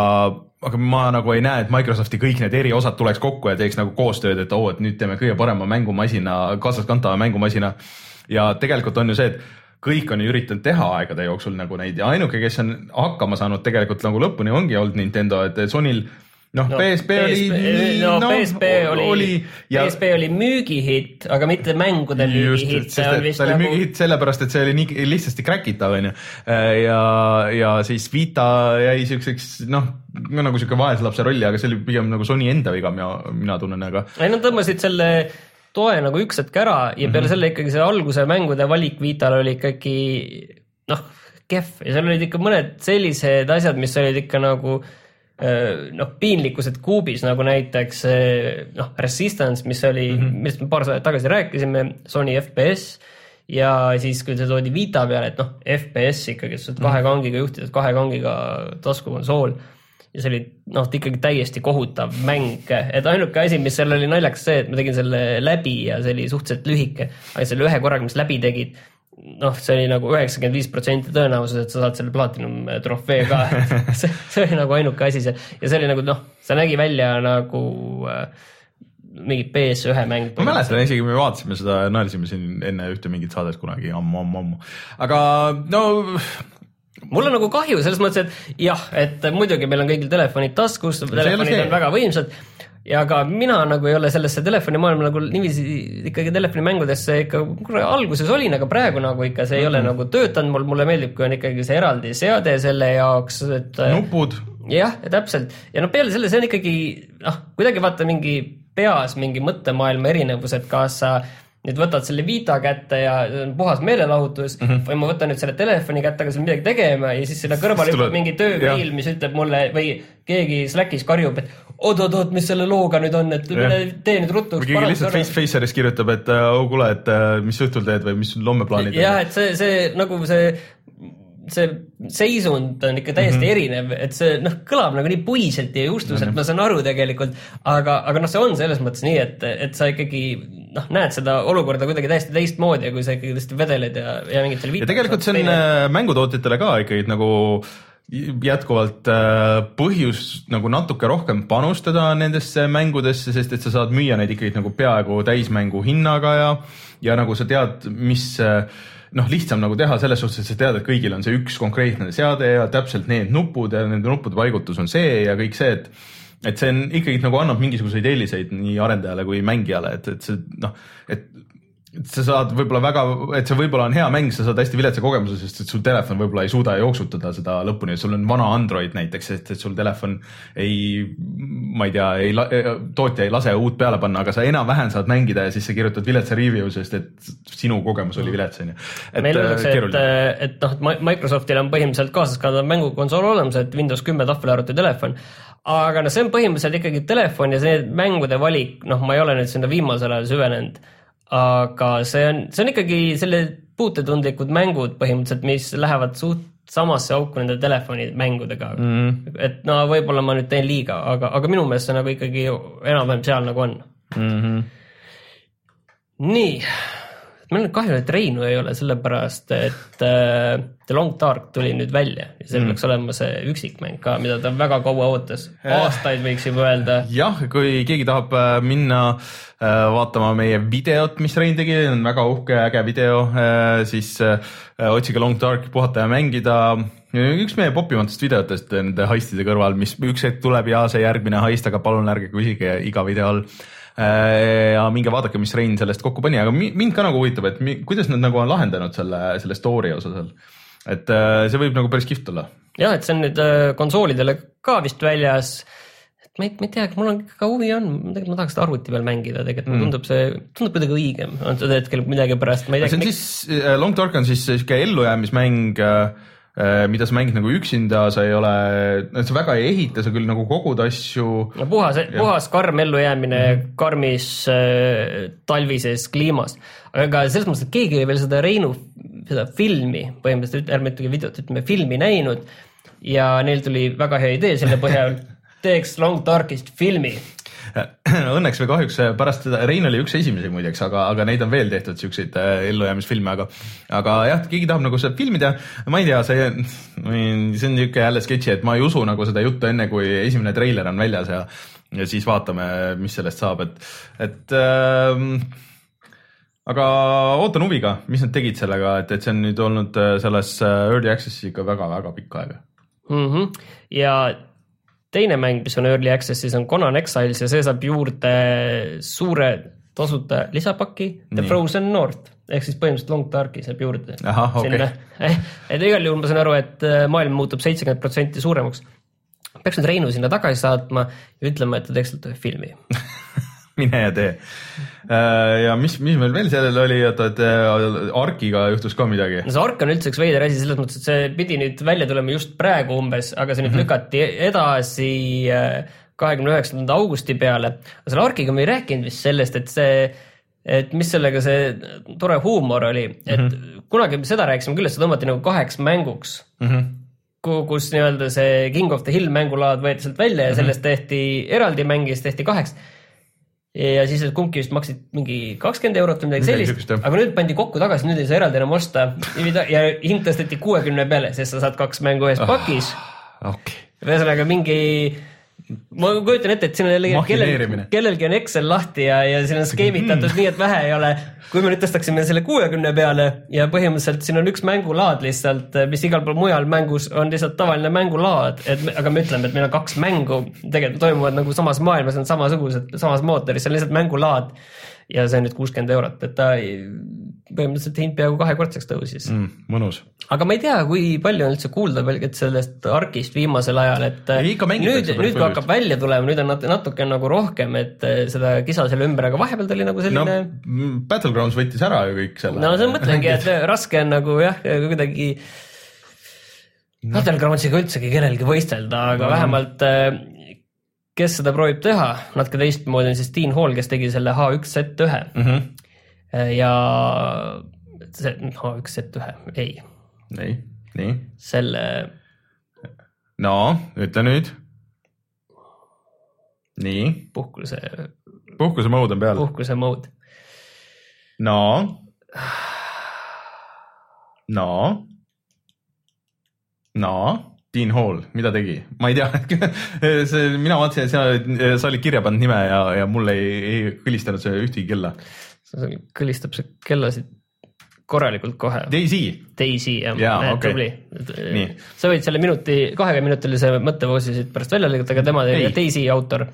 aga ma nagu ei näe, et Microsofti kõik need eri osad tuleks kokku ja teeks nagu koostööd, et oo, et nüüd teeme kõige parema mängumasina, kaasaskantava mängumasina ja tegelikult on ju see, et kõik on üritanud teha aegade jooksul nagu neid ja ainuke, kes on hakkama saanud tegelikult nagu lõpuni ongi olnud Nintendo, et Sonyl noh, no, P S P oli no, no, P S P oli, oli ja, P S P oli müügihitt, aga mitte mängude müügihitt. Ta oli nagu... müügihitt sellepärast, et see oli nii lihtsasti crackitav on ju. Ja, ja siis Vita jäi siukseks noh, nagu siuke vaeslapse rolli, aga see oli pigem nagu Sony enda viga, mina, mina tunnen, aga ei, nad tõmbasid selle toe nagu üks hetk ära ja peale mm-hmm. selle ikkagi see alguse mängude valik Vital oli ikkagi noh, kehv ja seal olid ikka mõned sellised asjad, mis olid ikka nagu noh, piinlikkused kuubis, nagu näiteks noh, Resistance, mis oli mm-hmm. millest me paar aastat tagasi rääkisime, Sony F P S ja siis, kui see toodi Vita peale, et noh, F P S ikkagi, et sa kahe kangiga juhtid, kahe kangiga taskukonsool ja see oli noh, ikkagi täiesti kohutav mäng, et ainuke asi, mis seal oli naljakas see, et ma tegin selle läbi ja see oli suhteliselt lühike, aga selle ühe korraga, mis läbi tegid, noh, see oli nagu üheksakümmend viis protsenti tõenäosus, et sa saad selle Platinum trofee ka, see, see oli nagu ainuke asi see ja see oli nagu noh, see nägi välja nagu äh, mingi P S ühe mäng. Ma mäletan isegi, me vaatasime seda, naersime siin enne ühte mingit saadet kunagi ammu, ammu, ammu. Aga no mul on nagu kahju selles mõttes, et jah, et muidugi meil on kõigil telefonid taskus, telefonid on väga võimsad ja ka mina nagu ei ole sellesse telefonimaailma nagu niiviisi ikkagi telefonimängudesse ikka alguses olin, aga praegu nagu ikka see ei mm-hmm. ole nagu töötanud, mul, mulle meeldib, kui on ikkagi see eraldi seade selle jaoks, et nupud. Jah, ja täpselt. Ja no peale selle see on ikkagi, noh, kuidagi vaata mingi peas mingi mõttemaailma erinevus, et kas sa nüüd võtad selle Vita kätte ja puhas meelelahutus mm -hmm. või ma võtan nüüd selle telefoni kätte, aga seal midagi tegema ja siis selle kõrval ütleb mingi töömeil, mis ütleb mulle või keegi Slackis karjub, et oot-oot-oot, mis selle looga nüüd on, et ja. tee nüüd ruttu. Või keegi lihtsalt face Faceris kirjutab, et oh, kuule, et mis õhtul teed või mis lommeplaanid. Jah, et see, see nagu see see seisund on ikka täiesti mm-hmm. erinev, et see noh, kõlab nagu nii puiselt ja justuselt, mm-hmm. ma saan aru tegelikult, aga, aga noh, see on selles mõttes nii, et, et sa ikkagi noh, näed seda olukorda kuidagi täiesti teistmoodi, kui sa ikkagi tõesti vedeled ja, ja mingit selle ja tegelikult see on teine. Mängutootjatele ka ikkagi nagu jätkuvalt põhjus nagu natuke rohkem panustada nendesse mängudesse, sest et sa saad müüa neid ikkagi nagu peaaegu täismängu hinnaga ja, ja nagu sa tead, mis noh, lihtsam nagu teha selles suhtes, et sa tead, et kõigil on see üks konkreetne seade ja täpselt need nupud ja nende nuppude paigutus on see ja kõik see, et et see on ikkagi nagu annab mingisuguseid eeliseid nii arendajale kui mängijale, et, et see noh, et sa saad võib-olla väga, et see võib-olla on hea mäng, sa saad hästi viletsa kogemuse, sest et sul telefon võib-olla ei suuda jooksutada seda lõpuni, sul on vana Android näiteks, sest et sul telefon ei, ma ei tea, ei, tootja ei lase uut peale panna, aga sa enam-vähem saad mängida ja siis sa kirjutad viletsa review, sest et sinu kogemus oli vilets. Meil öeldakse, et, et noh, Microsoftil on põhimõtteliselt kaasas ka mängukonsool olemas, et Windows kümme tahvelarvuti telefon, aga no see on põhimõtteliselt ikkagi telefon ja see mängude valik, noh, ma ei ole nüüd sinna viimasel ajal süvenenud, aga see on, see on ikkagi selle puutetundlikud mängud põhimõtteliselt, mis lähevad suht samasse auku nende telefoni mängudega. Mm. Et no võib-olla ma nüüd teen liiga, aga, aga minu meelest see nagu ikkagi enam-vähem seal nagu on. Mm-hmm. Nii, meil on kahju, et Reinu ei ole sellepärast, et uh, The Long Dark tuli nüüd välja ja see mm. peaks olema see üksikmäng ka, mida ta väga kaua ootas. Aastaid võiks juba öelda. Jah, kui keegi tahab minna uh, vaatama meie videot, mis Rein tegi, on väga uhke, äge video, uh, siis uh, otsige Long Dark, puhata ja mängida. Üks meie popimatest videotest nende heistide kõrval, mis üks hetk tuleb ja see järgmine heist, aga palun ärge küsige iga video all. Ja minge vaadake, mis Rein sellest kokku pani, aga mind ka nagu huvitab, et mi, kuidas nad nagu on lahendanud selle, selle story osa seal. Et see võib nagu päris kihvt olla. Jah, et see on nüüd konsoolidele ka vist väljas. Et ma ei, ma ei tea, mul on ka huvi on, ma tahaks seda arvuti peal mängida, tegelikult mm. tundub see, tundub kuidagi õigem. On seda hetkel midagi pärast, ma ei tea. See on siis, Long Dark on siis siuke ellujäämismäng, mida sa mängid nagu üksinda, sa ei ole, sa väga ei ehita, sa küll nagu kogud asju. No puhas, puhas karm ellujäämine mm-hmm. karmis äh, talvises kliimas. Aga selles mõttes, et keegi ei veel seda Reinu seda filmi, põhimõtteliselt ärme ütlegi videot, ütleme filmi näinud ja neil tuli väga hea idee selle põhjal, teeks Long Darkist filmi. Õnneks või kahjuks pärast seda, Rein oli üks esimesi muideks, aga, aga neid on veel tehtud siukseid ellujäämisfilme, aga, aga jah, keegi tahab nagu seda filmida, ma ei tea, see, see on niuke jälle sketši, et ma ei usu nagu seda juttu enne, kui esimene treiler on väljas ja, ja siis vaatame, mis sellest saab, et, et äh, aga ootan huviga, mis nad tegid sellega, et, et see on nüüd olnud selles Early Access'is ikka väga-väga pikka aega. Mm-hmm. Ja teine mäng, mis on Early Access'is, on Conan Exiles ja see saab juurde suure tasuta lisapaki The Nii. Frozen North, ehk siis põhimõtteliselt Long Darki saab juurde. Aha, okei. Okay. Et igal juhul ma saan aru, et maailm muutub seitsekümmend protsenti suuremaks. Peaks nüüd Reinu sinna tagasi saatma ja ütlema, et ta teeks selle filmi. Mine ja tee. Ja mis, mis meil veel sellel oli, et, et Arkiga juhtus ka midagi? No see Ark on üldse üks veider asi, selles mõttes, et see pidi nüüd välja tulema just praegu umbes, aga see nüüd mm-hmm. lükati edasi kahekümne üheksanda augusti peale. Aga selle Arkiga me ei rääkinud vist sellest, et see et mis sellega see tore huumor oli, et mm -hmm. kunagi seda rääkisime küll, et see tõmmati nagu kaheks mänguks, mm -hmm. kus nii-öelda see King of the Hill mängulaad võeti sealt välja ja sellest tehti eraldi mäng ja siis tehti kaheks. Ja siis kumbki vist maksid mingi kakskümmend eurot või midagi sellist, aga nüüd pandi kokku tagasi, nüüd ei saa eraldi enam osta ja hind tõsteti kuuekümne peale, sest sa saad kaks mängu ühes pakis. Okay. Ühesõnaga mingi, ma kujutan ette, et siin on jällegi kellel, kellelgi on Excel lahti ja, ja siin on skeemitatud mm. nii, et vähe ei ole. Kui me nüüd tõstaksime selle kuuekümne peale ja põhimõtteliselt siin on üks mängulaad lihtsalt, mis igal pool mujal mängus on lihtsalt tavaline mängulaad, et me, aga me ütleme, et meil on kaks mängu, tegelikult toimuvad nagu samas maailmas, on samasugused, samas mootoris, see on lihtsalt mängulaad ja see on nüüd kuuskümmend eurot, et ta põhimõtteliselt hind peaaegu kahekordseks tõusis. Mm, mõnus. Aga ma ei tea, kui palju on üldse kuulda pelgalt sellest Arkist viimasel ajal, et ei, nüüd, nüüd kui hakkab välja tulema, nüüd on natuke nagu rohkem, et seda kisa selle ümber, aga vahepeal ta oli nagu selline no, Battlegrounds võttis ära ju kõik selle. No see mõtlengi, et raske on nagu jah, kuidagi no. Battlegroundsiga üldsegi kellelgi võistelda, aga no. vähemalt kes seda proovib teha, natuke teistmoodi on siis Dean Hall, kes tegi selle H üks Z üks mm -hmm. ja see H üks Z üks, ei ei, nii selle no, ütle nüüd nii puhkuse puhkuse mode on peal puhkuse mode no no no Dean Hall, mida tegi? Ma ei tea, see, mina vaatasin, et sa, sa olid kirja pannud nime ja, ja mul ei, ei kõlistanud see ühtegi kella. See kõlistab see kellasid korralikult kohe. Daisy. Daisy, jah. Jaa, okei. Okay. Sa võid selle minuti, kahekümneminutilise mõttevoosi siit pärast välja lõigata, aga tema tegi Daisy autor,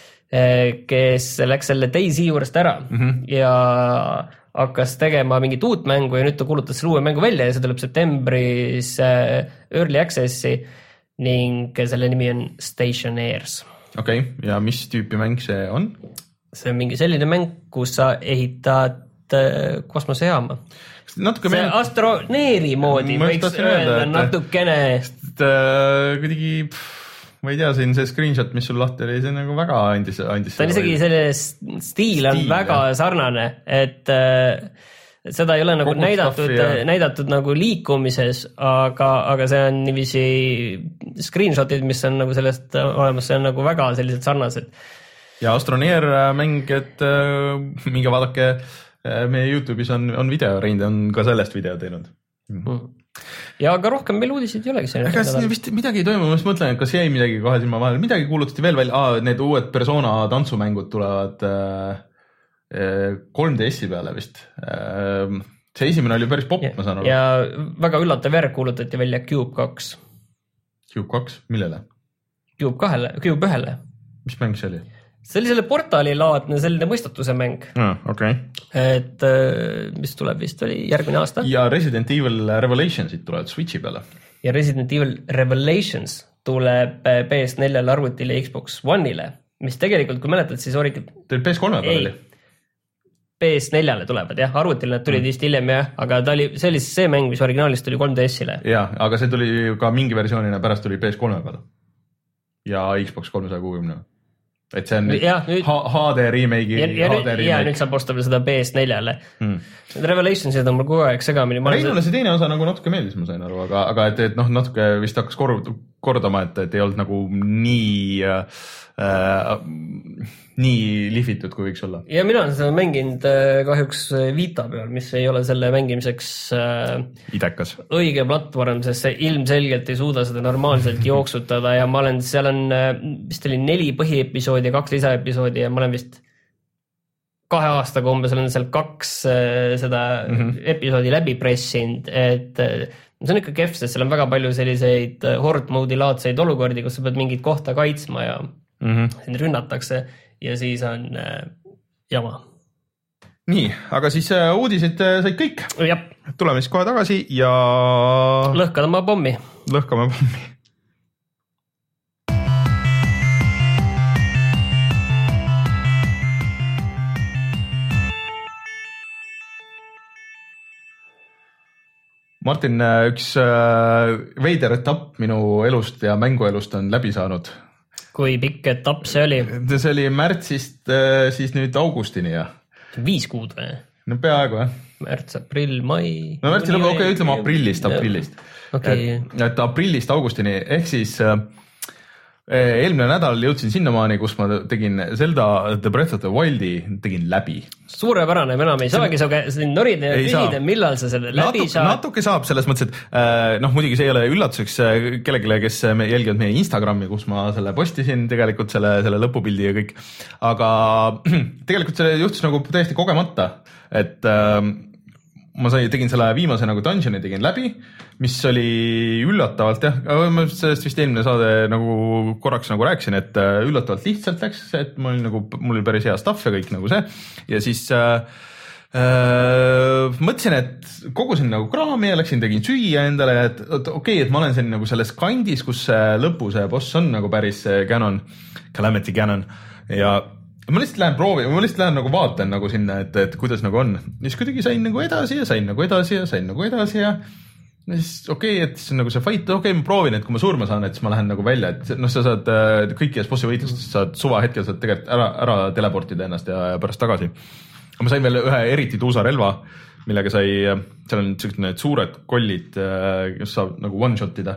kes läks selle Daisy juurest ära mm -hmm. ja hakkas tegema mingit uut mängu ja nüüd ta kuulutas selle uue mängu välja ja see tuleb septembris Early Accessi ning selle nimi on Stationers. Okei, okay. Ja mis tüüpi mäng see on? See on mingi selline mäng, kus sa ehitad kosmosejaama. Natuke see meil... astroneeri moodi võiks öelda natukene. Kuidagi... Ma ei tea, siin see screenshot, mis sul lahti oli, see on nagu väga andis, andis ta on isegi selle stiil on stiil, väga jah. Sarnane, et äh, seda ei ole nagu Kogu näidatud, näidatud nagu liikumises, aga, aga see on niiviisi screenshotid, mis on nagu sellest olemas, see on nagu väga sellised sarnased. Ja Astroneer mäng, et äh, minge vaadake, äh, meie YouTube'is on, on video, Rein on ka sellest video teinud. Mm. Ja aga rohkem meil uudiseid ei olegi. Kas vist midagi ei toimu, ma just mõtlen, et kas jäi midagi kohe silma vahel, midagi kuulutati veel välja, ah, need uued Persona tantsumängud tulevad äh, kolm D S-i peale vist. Äh, see esimene oli päris popp, ma saan aru. Ja väga üllatav järg kuulutati välja Cube kaks. Cube kaks, millele? Cube kahele, Cube ühele. Mis mäng see oli? See oli selle portaalilaadne selline mõistatuse mäng. Ah, okay. Et mis tuleb vist oli järgmine aasta. Ja Resident Evil Revelationsid tulevad Switchi peale. Ja Resident Evil Revelations tuleb P S neljale arvutile ja Xbox One'ile, mis tegelikult, kui mäletad, siis origi... Teil P S kolme peale oli? P S neljale tulevad, jah. Arvutile nad tulid mm. vist hiljem, jah. Aga ta oli, see oli see mäng, mis originaalist tuli kolm D S-ile. Ja, aga see tuli ka mingi versioonina pärast tuli P S kolme peale. Ja Xbox kolmesaja kuuekümne. Et see on nüüd, ja, nüüd H D remake'i. Ja, ja, nüüd, remake. ja nüüd saab osta veel seda P S neljale. Hmm. Revelationsid on mul kogu aeg segamini. Reinule see teine osa nagu natuke meeldis, ma sain aru, aga, aga et, et noh, natuke vist hakkas kordama, et, et ei olnud nagu nii, äh, nii lihvitud, kui võiks olla. Ja mina olen seda mänginud äh, kahjuks Vita peal, mis ei ole selle mängimiseks äh, idekas. Õige platvorm, sest see ilmselgelt ei suuda seda normaalselt jooksutada ja ma olen, seal on vist oli neli põhiepisoodi ja kaks lisaepisoodi ja ma olen vist kahe aastaga umbes olen seal kaks äh, seda mm -hmm. episoodi läbi pressinud, et äh, see on ikka kehv, sest seal on väga palju selliseid äh, horde mode'i laadseid olukordi, kus sa pead mingit kohta kaitsma ja mm -hmm. sind rünnatakse ja siis on äh, jama. Nii, aga siis äh, uudised äh, said kõik. Jab. Tuleme siis kohe tagasi ja... Lõhkame oma pommi. Lõhkame pommi. Martin, üks veider etapp minu elust ja mänguelust on läbi saanud. Kui pikk etapp see oli? See oli märtsist siis nüüd augustini ja viis kuud või? No peaaegu, jah. Märts, aprill, mai. No märtsi lõbu, okei, ütleme aprillist, aprillist. Okay. Et, et aprillist augustini, ehk siis äh, eelmine nädal jõudsin sinnamaani, kus ma tegin Zelda The Breath of the Wildi, tegin läbi. Suurepärane, enam ei saagi sa siin norida ja küsida, millal sa selle läbi Natuke, saad. natuke saab selles mõttes, et äh, noh, muidugi see ei ole üllatuseks kellelegi, kes me jälgivad meie Instagrami, kus ma selle postisin tegelikult selle, selle lõpupildi ja kõik. Aga tegelikult see juhtus nagu täiesti kogemata, et äh, ma sai, tegin selle viimase nagu dungeoni tegin läbi, mis oli üllatavalt jah, ma sellest vist eelmine saade nagu korraks nagu rääkisin, et üllatavalt lihtsalt läks, et mul oli nagu, mul oli päris hea stuff ja kõik nagu see ja siis äh, äh, mõtlesin, et kogusin nagu kraami ja läksin, tegin süüa endale, et okei, okay, et ma olen siin nagu selles kandis, kus lõpu see boss on nagu päris Ganon, Calamity Ganon ja ma lihtsalt lähen proovi, ma lihtsalt lähen nagu vaatan nagu sinna, et, et kuidas nagu on. Ja siis kuidagi sain nagu edasi ja sain nagu edasi ja sain nagu edasi ja, ja siis okei, okay, et siis on nagu see fight, okei okay,, ma proovin, et kui ma surma saan, et siis ma lähen nagu välja, et noh, sa saad kõikides bossi võitlustest, saad suva hetkel saad tegelikult ära, ära teleportida ennast ja, ja pärast tagasi. Ma sain veel ühe eriti tuusa relva, millega sai, seal on sellised need suured kollid, kes saab nagu one-shotida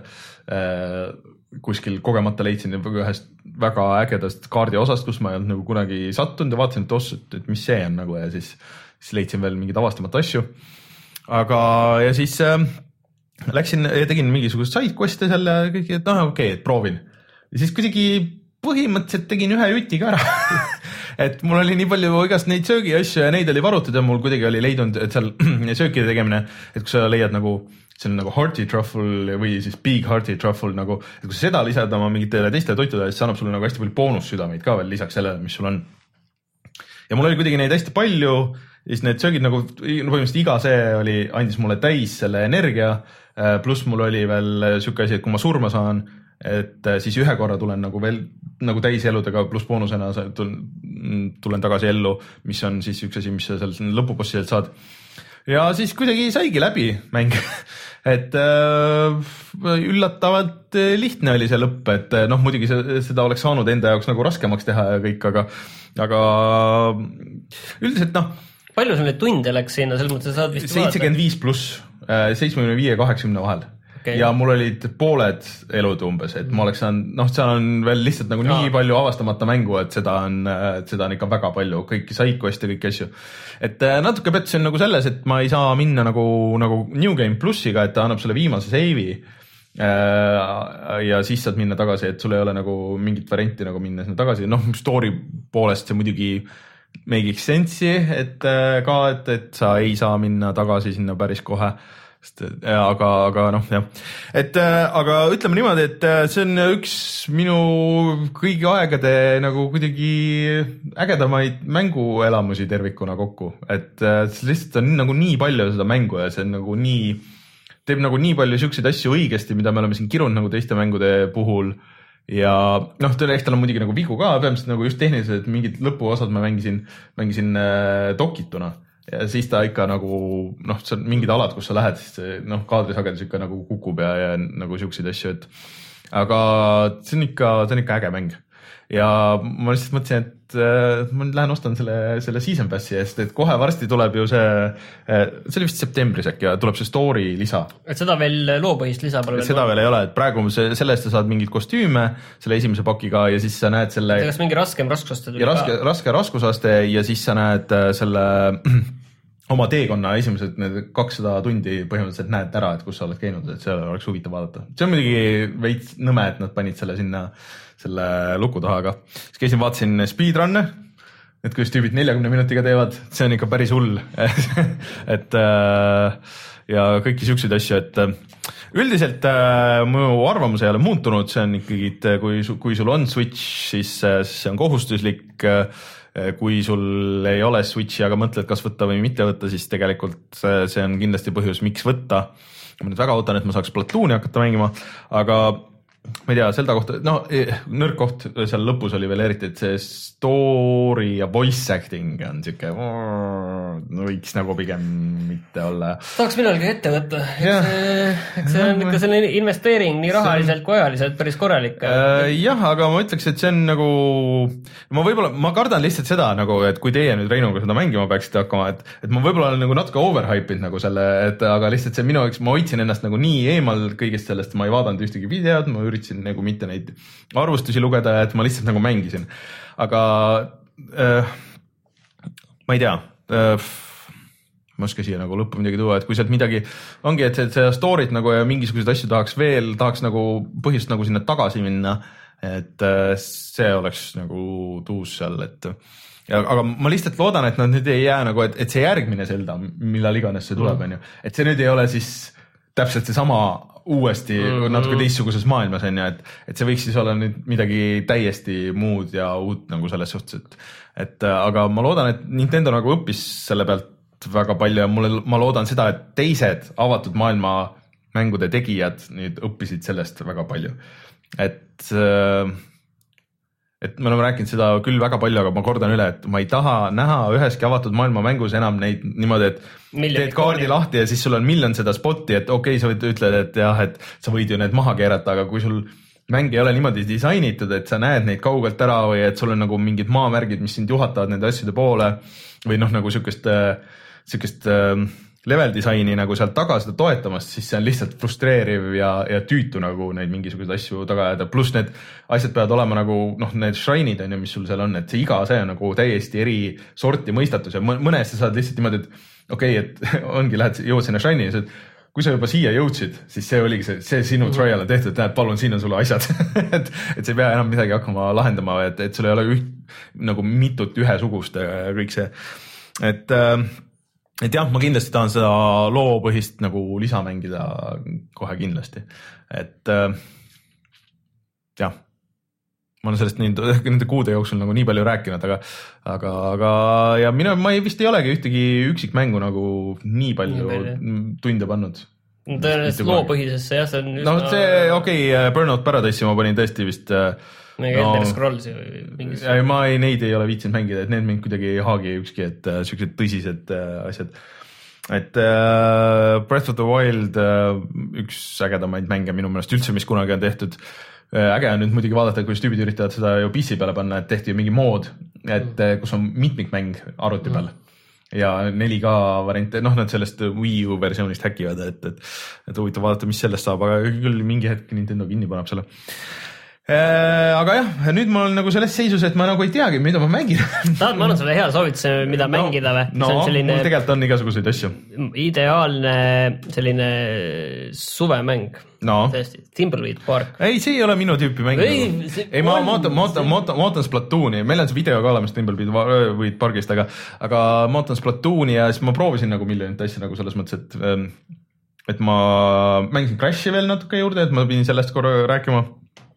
kuskil kogemata leidsin ühest väga ägedast kaardi osast, kus ma ei olnud nagu kunagi sattunud ja vaatasin, et ossut, et mis see on nagu ja siis, siis leidsin veel mingid avastamata asju. Aga ja siis äh, läksin ja tegin mingisugust sidequest'e seal ja kõik, et noh, okei, okay, et proovin. Ja siis kuidagi põhimõtteliselt tegin ühe juti ka ära. Et mul oli nii palju igast neid söögi asju ja neid oli varutud ja mul kuidagi oli leidunud, et seal söökide tegemine, et kui sa leiad nagu see on nagu hearty truffle või siis big hearty truffle nagu, et kui sa seda lisad oma mingitele teistele toitudele, siis annab sulle nagu hästi palju boonussüdameid ka veel lisaks sellele, mis sul on. Ja mul oli kuidagi neid hästi palju ja siis need söögid nagu, põhimõtteliselt iga see oli, andis mulle täis selle energia, pluss mul oli veel siuke asi, et kui ma surma saan, et siis ühe korra tulen nagu veel nagu täis eludega pluss boonusena tulen tagasi ellu, mis on siis üks asi, mis sa seal lõpupossidelt saad. Ja siis kuidagi saigi läbi mäng, et äh, üllatavalt lihtne oli see lõpp, et noh, muidugi seda oleks saanud enda jaoks nagu raskemaks teha ja kõik, aga, aga üldiselt noh. Palju sul neid tunde läks sinna, selles mõttes saad vist seitsekümmend viis pluss, seitsmekümne viie ja kaheksakümne vahel. Okay. Ja mul olid pooled elud umbes, et ma oleks saanud, noh, seal on veel lihtsalt nagu ja. Nii palju avastamata mängu, et seda on, et seda on ikka väga palju, kõiki sidequest'e, kõiki asju. Et natuke petsin nagu selles, et ma ei saa minna nagu, nagu New Game Plussiga, et ta annab sulle viimase save'i ja siis saad minna tagasi, et sul ei ole nagu mingit varianti nagu minna sinna tagasi. Noh, story poolest see muidugi make sense'i, et ka, et, et sa ei saa minna tagasi sinna päris kohe. Aga, aga noh, jah. Et aga ütleme niimoodi, et see on üks minu kõigi aegade nagu kuidagi ägedamaid mänguelamusi tervikuna kokku. Et see lihtsalt on nagu nii palju seda mängu ja see on nagu nii, teeb nagu nii palju siukseid asju õigesti, mida me oleme siin kirunud nagu teiste mängude puhul. Ja noh, ehk tal on muidugi nagu vigu ka, peamiselt nagu just tehniliselt mingid lõpuosad ma mängisin, mängisin dokituna. Ja siis ta ikka nagu, noh, see on mingid alad, kus sa lähed, siis noh, kaadrisagedus ikka nagu kukub ja, ja nagu siukseid asju, et aga see on ikka, see on ikka äge mäng. Ja ma lihtsalt mõtlesin, et äh, ma lähen ostan selle, selle season passi eest, et kohe varsti tuleb ju see, äh, see oli vist septembris äkki ja tuleb see story lisa. Et seda veel loopõhist lisa pole veel? Seda veel ei ole, et praegu see, sellest sa saad mingid kostüüme selle esimese pakiga ja siis sa näed selle... Kas mingi raskem raskusaste tuli ja raske, ka? Raske raskusaste ja siis sa näed selle oma teekonna esimesed need kakssada tundi põhimõtteliselt näed ära, et kus sa oled käinud, et seal oleks huvitav vaadata. See on muidugi veits nõme, et nad panid selle sinna selle luku taha, aga siis käisin, vaatasin speedrun'e, et kuidas tüübid neljakümne minutiga teevad, see on ikka päris hull. Et ja kõiki siukseid asju, et üldiselt mu arvamus ei ole muutunud, see on ikkagi, et kui, kui sul on Switch, siis see on kohustuslik, kui sul ei ole Switchi, aga mõtled, kas võtta või mitte võtta, siis tegelikult see on kindlasti põhjus, miks võtta. Ma nüüd väga ootan, et ma saaks Platooni hakata mängima, aga ma ei tea, Zelda kohta, no nõrk koht seal lõpus oli veel eriti, et see story ja voice acting on siuke, no võiks nagu pigem mitte olla. Tahaks millalgi ette võtta, eks, eks see on ikka selline investeering nii rahaliselt kui ajaliselt päris korralik. Jah, aga ma ütleks, et see on nagu, ma võib-olla, ma kardan lihtsalt seda nagu, et kui teie nüüd Reinuga seda mängima peaksite hakkama, et, et ma võib-olla olen nagu natuke overhypid nagu selle, et aga lihtsalt see minu, eks ma hoidsin ennast nagu nii eemal kõigest sellest, ma ei vaadanud ühtegi videot, ma üritasin nagu mitte neid arvustusi lugeda, et ma lihtsalt nagu mängisin. Aga äh, ma ei tea, äh, ma oska siia nagu lõppu midagi tuua, et kui sealt midagi ongi, et see story't nagu ja mingisuguseid asju tahaks veel, tahaks nagu põhjust nagu sinna tagasi minna, et äh, see oleks nagu tuus seal, et ja, aga ma lihtsalt loodan, et nad nüüd ei jää nagu, et, et see järgmine Zelda, millal iganes see tuleb, on ju, et see nüüd ei ole siis täpselt see sama uuesti mm-hmm. natuke teistsuguses maailmas on ja et, et see võiks siis olla nüüd midagi täiesti muud ja uut nagu selles suhtes, et, et aga ma loodan, et Nintendo nagu õppis selle pealt väga palju ja mulle, ma loodan seda, et teised avatud maailma mängude tegijad nüüd õppisid sellest väga palju. Et et me oleme rääkinud seda küll väga palju, aga ma kordan üle, et ma ei taha näha üheski avatud maailma mängus enam neid niimoodi, et Miljonit teed kaardi lahti ja siis sul on miljon seda spotti, et okei okay,, sa võid ütled, et jah, et sa võid ju need maha keerata, aga kui sul mäng ei ole niimoodi disainitud, et sa näed neid kaugelt ära või et sul on nagu mingid maamärgid, mis sind juhatavad nende asjade poole või noh, nagu sükest, sükest level disaini nagu sealt taga seda toetamast, siis see on lihtsalt frustreeriv ja, ja tüütu nagu neid mingisuguseid asju taga ajada. Plus need asjad peavad olema nagu, noh, need shrine'id on ju, mis sul seal on, et see iga see on nagu täiesti eri sorti mõistatus ja mõnes sa saad lihtsalt niimoodi, et okei, okay, et ongi, lähed, jõuad sinna shrine'i ja kui sa juba siia jõudsid, siis see oligi see, see sinu trial on tehtud, et näed, palun, siin on sulle asjad, et, et sa ei pea enam midagi hakkama lahendama, et, et sul ei ole üht, nagu mitut ühesugust ja kõik see, et äh, et jah, ma kindlasti tahan seda loopõhist nagu lisa mängida kohe kindlasti, et äh, jah, ma olen sellest nii, nende kuude jooksul nagu nii palju rääkinud, aga, aga, aga ja mina, ma ei, vist ei olegi ühtegi üksikmängu nagu nii palju nii tunde pannud. Tõenäoliselt loopõhisesse, jah, see on üsna... No see, okei, okay, Burnout Paradise'i ma panin tõesti vist Mega no, Elder Scrollsi või mingis... Ma ei, neid ei ole viitsinud mängida, et need mind kuidagi ei haagi ükski, et uh, sellised tõsised uh, asjad. Et uh, Breath of the Wild uh, üks ägedamaid mänge minu meelest üldse, mis kunagi on tehtud. Uh, äge on nüüd muidugi vaadata, kui tüübid üritavad seda ju P C peale panna, et tehti ju mingi mood, et mm. kus on mitmikmäng arvuti peal. Mm. Ja neli K variante, noh, nad sellest Wii U versioonist häkivad, et, et, et huvitav vaadata, mis sellest saab, aga küll mingi hetk Nintendo kinni paneb selle. Äh, aga jah, nüüd ma olen nagu selles seisus, et ma nagu ei teagi, mida ma mängin. Tahad, ma annan sulle hea soovituse, mida no, mängida või? No, selline, mul tegelikult on igasuguseid asju. Ideaalne selline suvemäng. No. Tõesti, Timberweed Park. Ei, see ei ole minu tüüpi mäng. Ei, ei ma, ma ootan, ma ootan, ma ootan, ma ootan Splatooni. Meil on see video ka olemas Timberweed Parkist, aga, aga ma ootan Splatooni ja siis ma proovisin nagu miljonit asja nagu selles mõttes, et, et ma mängisin Crashi veel natuke juurde, et ma pidin sellest korra rääkima.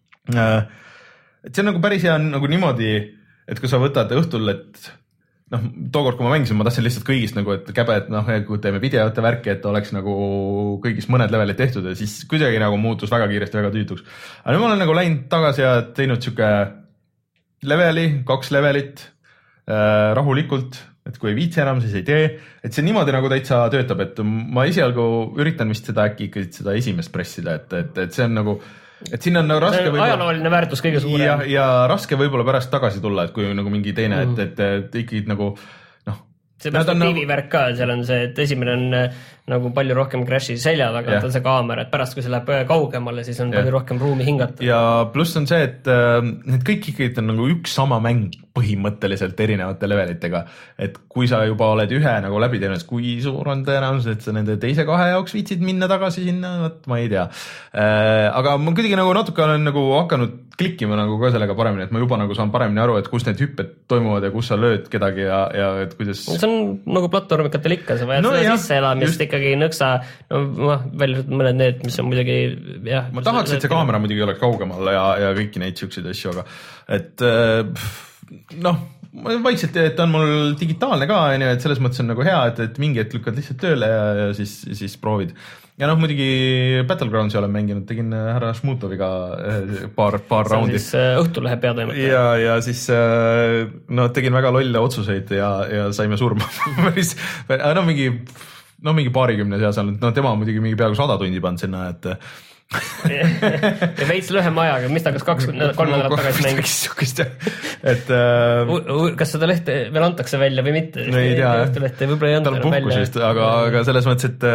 Et see on nagu päris hea nagu niimoodi, et kui sa võtad õhtul, et noh, tookord, kui ma mängisin, ma tahtsin lihtsalt kõigist nagu, et käbe, et noh, kui teeme videote värki, et oleks nagu kõigis mõned levelid tehtud ja siis kuidagi nagu muutus väga kiiresti, väga tüütuks. Aga nüüd ma olen nagu läinud tagasi ja teinud siuke leveli, kaks levelit äh, rahulikult, et kui ei viitsi enam, siis ei tee. Et see niimoodi nagu täitsa töötab, et ma esialgu üritan vist seda äkki ikka seda esimest pressida, et, et, et see on nagu et siin on nagu raske võib-olla... ajalooline väärtus kõige suurem. Ja, ja raske võib-olla pärast tagasi tulla, et kui nagu mingi teine, mm. et, et, et ikkagi nagu noh... See perspektiivi nagu... värk ka, seal on see, et esimene on nagu palju rohkem Crashi selja taga, yeah. on see kaamera, et pärast kui see läheb kaugemale, siis on yeah. palju rohkem ruumi hingata. Ja pluss on see, et need kõik ikkagi on nagu üks sama mäng põhimõtteliselt erinevate levelitega, et kui sa juba oled ühe nagu läbi teinud, kui suur on tõenäoliselt, et sa nende teise kahe jaoks viitsid minna tagasi sinna, võt, ma ei tea. Aga ma kuidagi nagu natuke olen nagu hakanud klikkima nagu ka sellega paremini, et ma juba nagu saan paremini aru, et kus need hüpped toimuvad ja kus sa lööd kedagi ja, ja et kuidas... See on nagu platvormikatel ikka, sa vajad no, seda sisse elamist ikkagi nõksa, no välja mõned need, mis on muidugi jah. Ma tahaks, et see kaamera muidugi oleks kaugemal ja, ja kõiki neid siukseid asju, aga et noh, vaikselt, et ta on mul digitaalne ka, et selles mõttes on nagu hea, et, et mingi hetk lükkad lihtsalt tööle ja, ja siis, siis proovid. Ja noh, muidugi Battlegroundsi olen mänginud, tegin härra Šmutoviga paar, paar raundi. See on siis Õhtulehe peatoimetaja. Ja, ja siis no, tegin väga lolle otsuseid ja, ja saime surma. no mingi, no mingi paarikümne seas on, no tema muidugi mingi peaaegu sada tundi pand sinna, et ja veits lühema ajaga, mis ta kas kaks, kolm nädalat tagasi mängis? et uh, kas seda lehte veel antakse välja või mitte? No ei tea, võib-olla ei anta tal puhkus vist, aga, aga selles mõttes, et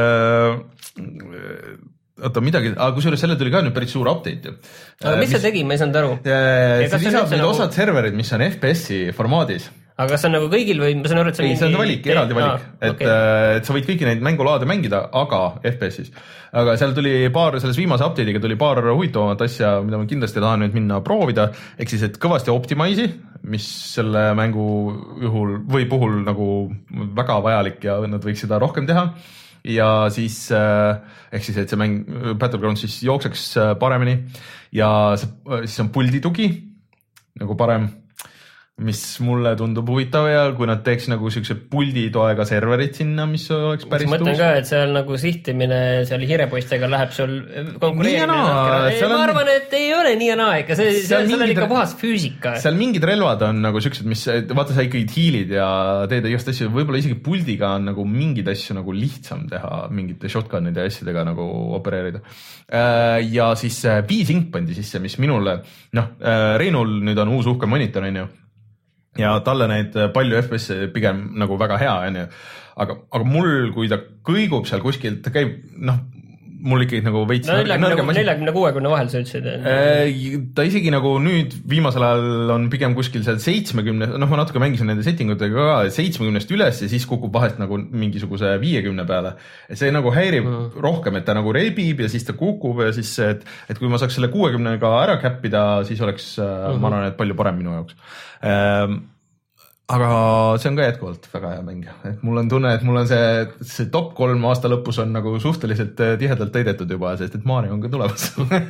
uh, oota midagi, aga kusjuures selle tuli ka nüüd päris suur update. Aga mis, mis see tegi, ma ei saanud aru? See lisab nüüd nagu... osad serverid, mis on F P S-i formaadis. Aga kas on nagu kõigil või ma saan aru, et see on ei, see on valik, eraldi valik, ah, et, okay. et sa võid kõiki neid mängulaade mängida, aga F P S-is. Aga seal tuli paar, selles viimase update'iga tuli paar huvitavamat asja, mida ma kindlasti tahan nüüd minna proovida, ehk siis, et kõvasti optimise'i, mis selle mängu juhul või puhul nagu väga vajalik ja nad võiks seda rohkem teha. Ja siis, ehk siis, et see mäng Battleground siis jookseks paremini ja siis on pulditugi nagu parem, mis mulle tundub huvitav ja kui nad teeks nagu siukse pulditoega serverid sinna, mis oleks päris tuus. Ma mõtlen ka, et seal nagu sihtimine seal hiirepoistega läheb sul konkureerimine. Ma arvan, et ei ole nii ja naa ikka, see, seal, seal on ikka puhas füüsika. Seal mingid relvad on nagu siuksed, mis vaata sa ikkagi hiilid ja teed igast asju, võib-olla isegi puldiga on nagu mingid asju nagu lihtsam teha, mingite shotgunide ja asjadega nagu opereerida. Ja siis V-Sync pandi sisse, mis minule, noh, Reinul nüüd on uus uhke monitor, on ju. Ja talle neid palju F P S pigem nagu väga hea, on ju. Aga, aga mul, kui ta kõigub seal kuskil, ta käib, noh, mul ikkagi nagu veits no, neljakümne kuuekümne vahel sa ütlesid. Ta isegi nagu nüüd viimasel ajal on pigem kuskil seal seitsmekümne, noh ma natuke mängisin nende settingutega ka, seitsmekümnest üles ja siis kukub vahest nagu mingisuguse viiekümne peale. Et see nagu häirib mm. rohkem, et ta nagu rebib ja siis ta kukub ja siis, et, et kui ma saaks selle kuuekümnega ära käppida, siis oleks mm-hmm. ma arvan, et palju parem minu jaoks. Ähm, aga see on ka jätkuvalt väga hea mäng, et mul on tunne, et mul on see, see top kolm aasta lõpus on nagu suhteliselt tihedalt täidetud juba, sest et Mario on ka tulemas.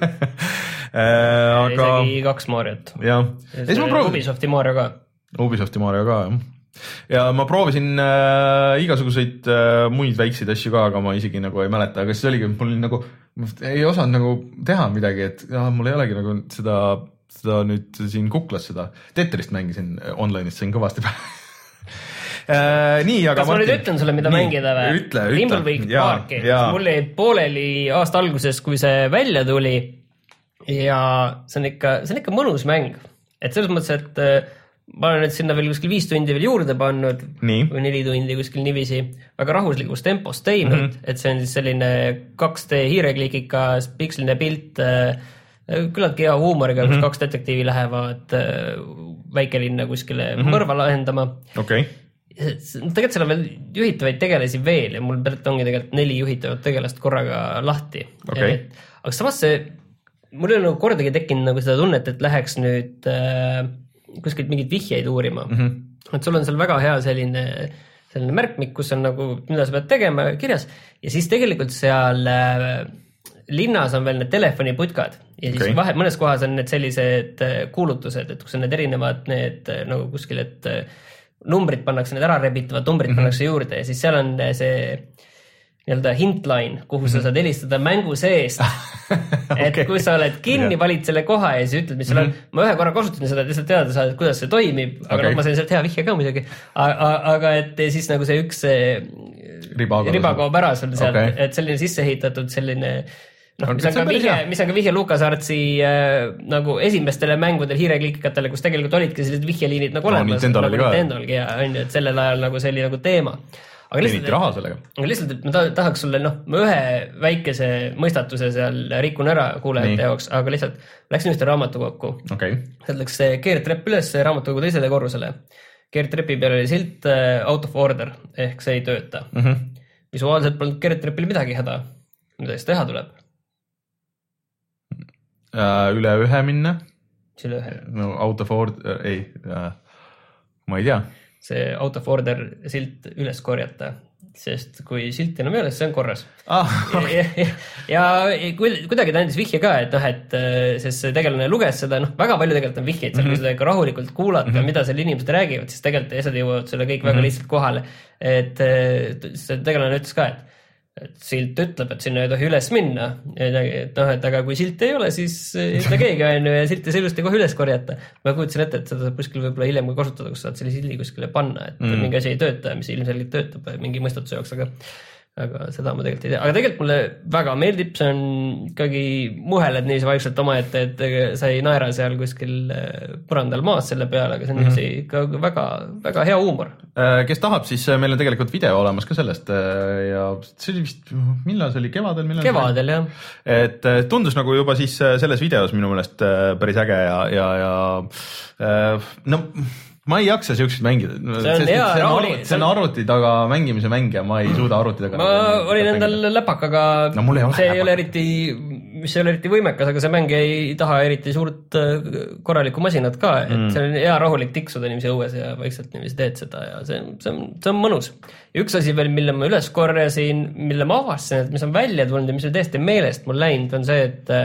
aga... isegi kaks Mariot. jah. Ubisofti Mario ka. Ubisofti Mario ka, jah. Ja ma proovisin äh, igasuguseid äh, muid väikseid asju ka, aga ma isegi nagu ei mäleta, aga siis oligi, mul nagu ei osanud nagu teha midagi, et ja, mul ei olegi nagu seda seda nüüd siin kuklas seda Tetrist mängisin online'ist, sain kõvasti pähe. Nii, aga kas ma nüüd ütlen sulle, mida nii, mängida või? Ütle, ütle. Thimbleweed Parki. Mul jäi pooleli aasta alguses, kui see välja tuli ja see on ikka, see on ikka mõnus mäng. Et selles mõttes, et ma olen nüüd sinna veel kuskil viis tundi veel juurde pannud nii. Või neli tundi kuskil nivisi väga rahuslikus tempos teinud, mm -hmm. et see on siis selline kaks D hiireklikika piksline pilt küllaltki hea huumoriga, kus mm -hmm. kaks detektiivi lähevad väikelinna kuskile mm -hmm. mõrva lahendama. Okay. Tegelikult seal on veel juhitavaid tegelasi veel ja mul ongi tegelikult neli juhitavat tegelast korraga lahti. Okay. Et, aga samas see, mul ei ole nagu kordagi tekkinud nagu seda tunnet, et läheks nüüd äh, kuskilt mingid vihjeid uurima. Mm -hmm. Et sul on seal väga hea selline, selline märkmik, kus on nagu, mida sa pead tegema kirjas ja siis tegelikult seal äh, linnas on veel need telefoniputkad ja siis okay. vahe, mõnes kohas on need sellised kuulutused, et kus on need erinevad need nagu kuskil, et numbrid pannakse, need ära rebitavad numbrid mm -hmm. pannakse juurde ja siis seal on see nii-öelda hintline, kuhu mm -hmm. sa saad helistada mängu seest. okay. Et kui sa oled kinni, valid selle koha ja siis ütled, mis sul on. Mm -hmm. Ma ühe korra kasutasin seda, et lihtsalt teada saada, kuidas see toimib, aga okay. no, ma sain sealt hea vihje ka muidugi. Aga et siis nagu see üks riba, riba kaob ära sul sealt, okay. et selline sisseehitatud selline noh, mis on ka vihje, mis on ka vihje LucasArtsi äh, nagu esimestele mängudel hiireklikikatele, kus tegelikult olidki sellised vihjeliinid nagu olemas. No, Nintendo oli ka. Nintendolgi ja on ju, et sellel ajal nagu see oli nagu teema. Aga lihtsalt, raha sellega. Aga lihtsalt, et ma tahaks sulle, noh, ma ühe väikese mõistatuse seal rikun ära kuulajate jaoks, aga lihtsalt läksin ühte raamatukokku. Okay. Sealt läks keertrepp üles raamatukogu teisele korrusele. Keertrepi peal oli silt uh, out of order, ehk see ei tööta. Mm -hmm. Visuaalselt polnud keertrepil midagi häda. Mida siis teha tuleb? Uh, üle ühe minna. Üle ühe. No out of order, ei, uh, ma ei tea. See out of order silt üles korjata sest kui silt enam ei ole, see on korras. Ah, okay. ja, ja, ja kuidagi ta andis vihje ka, et noh, et sest see tegelane luges seda, noh, väga palju tegelikult on vihjeid, seal kui seda ikka rahulikult kuulata, mm -hmm. mida seal inimesed räägivad, siis tegelikult asjad jõuavad sulle kõik väga mm -hmm. lihtsalt kohale. Et see tegelane ütles ka, et et silt ütleb, et sinna ei tohi üles minna, et noh, et aga kui silt ei ole, siis ei ütle keegi on ju ja silt ei saa ilusti kohe üles korjata. Ma kujutasin ette, et seda saab kuskil võib-olla hiljem ka kasutada, kus saad selle sildi kuskile panna, et mm. mingi asi ei tööta, mis ilmselgelt töötab mingi mõistatuse jaoks, aga aga seda ma tegelikult ei tea. Aga tegelikult mulle väga meeldib, see on ikkagi muheled niiviisi vaikselt omaette, et sa ei naera seal kuskil põrandal maas selle peale, aga see on mm -hmm. ikka väga, väga hea huumor. Kes tahab, siis meil on tegelikult video olemas ka sellest ja see oli vist, millal see oli, kevadel? Millal kevadel, jah. Et tundus nagu juba siis selles videos minu meelest päris äge ja, ja, ja no ma ei jaksa siukseid mängida. See on hea rahulik. See on arvuti taga mängimise mäng ja ma ei suuda arvuti taga. Ma nagu olin endal läpakaga, no, ei see ei ole eriti, mis ei ole eriti võimekas, aga see mäng ei taha eriti suurt korralikku masinat ka, et mm. see on hea rahulik tiksuda niiviisi õues ja vaikselt niiviisi teed seda ja see, see, on, see on mõnus. Ja üks asi veel, mille ma üles korjasin, mille ma avastasin, et mis on välja tulnud ja mis on täiesti meelest mul läinud, on see, et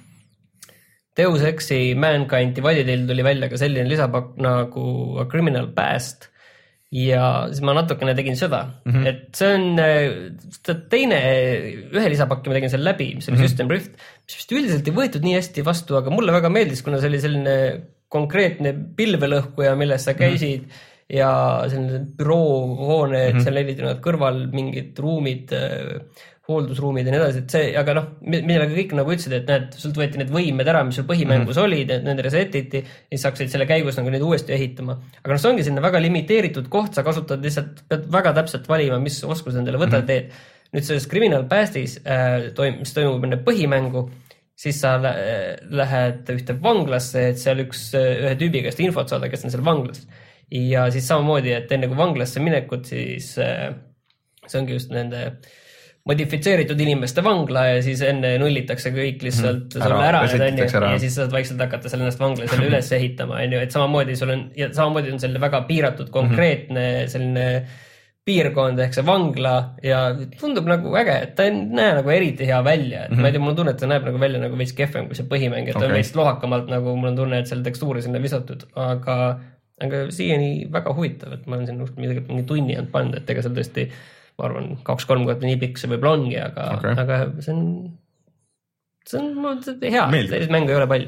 Deus Exi Mankind Dividedil tuli välja ka selline lisapakk nagu A Criminal Past ja siis ma natukene tegin seda, mm -hmm. et see on teine, ühe lisapakki ma tegin seal läbi, mis oli mm -hmm. System Rift, mis vist üldiselt ei võetud nii hästi vastu, aga mulle väga meeldis, kuna see oli selline konkreetne pilvelõhkuja, milles sa käisid mm -hmm. ja selline büroohoone, et mm -hmm. seal olid nad kõrval mingid ruumid, hooldusruumid ja nii edasi, et see, aga noh, millega kõik nagu ütlesid, et näed, sult võeti need võimed ära, mis sul põhimängus mm -hmm. olid, et nende resetiti ja siis hakkasid selle käigus nagu neid uuesti ehitama. Aga noh, see ongi selline väga limiteeritud koht, sa kasutad lihtsalt, pead väga täpselt valima, mis oskus endale võtad mm -hmm. teed. Nüüd selles Criminal Pastis, äh, toim, mis toimub enne põhimängu, siis sa lä lähed ühte vanglasse, et seal üks, ühe tüübi käest infot saada, kes on seal vanglas. Ja siis samamoodi, et enne kui vanglasse minekut, siis äh, see ongi just nende modifitseeritud inimeste vangla ja siis enne nullitakse kõik lihtsalt mm, ära, ära, ära, ära ja siis saad vaikselt hakata selle ennast vangla selle üles ehitama, et samamoodi sul on, ja samamoodi on selline väga piiratud konkreetne selline piirkond ehk see vangla ja tundub nagu äge, et ta ei näe nagu eriti hea välja, et mm -hmm. ma ei tea, mul on tunne, et ta näeb nagu välja nagu veits kehvem kui see põhimäng, et okay. ta on veits lohakamalt nagu mul on tunne, et selle tekstuuri sinna visatud, aga, aga siiani väga huvitav, et ma olen siin midagi mingi tunni jäänud pannud, et ega seal tõesti ma arvan, kaks-kolm korda nii pikk see võib-olla ongi, aga, okay. aga see on, see on hea, sellist mängu ei ole palju.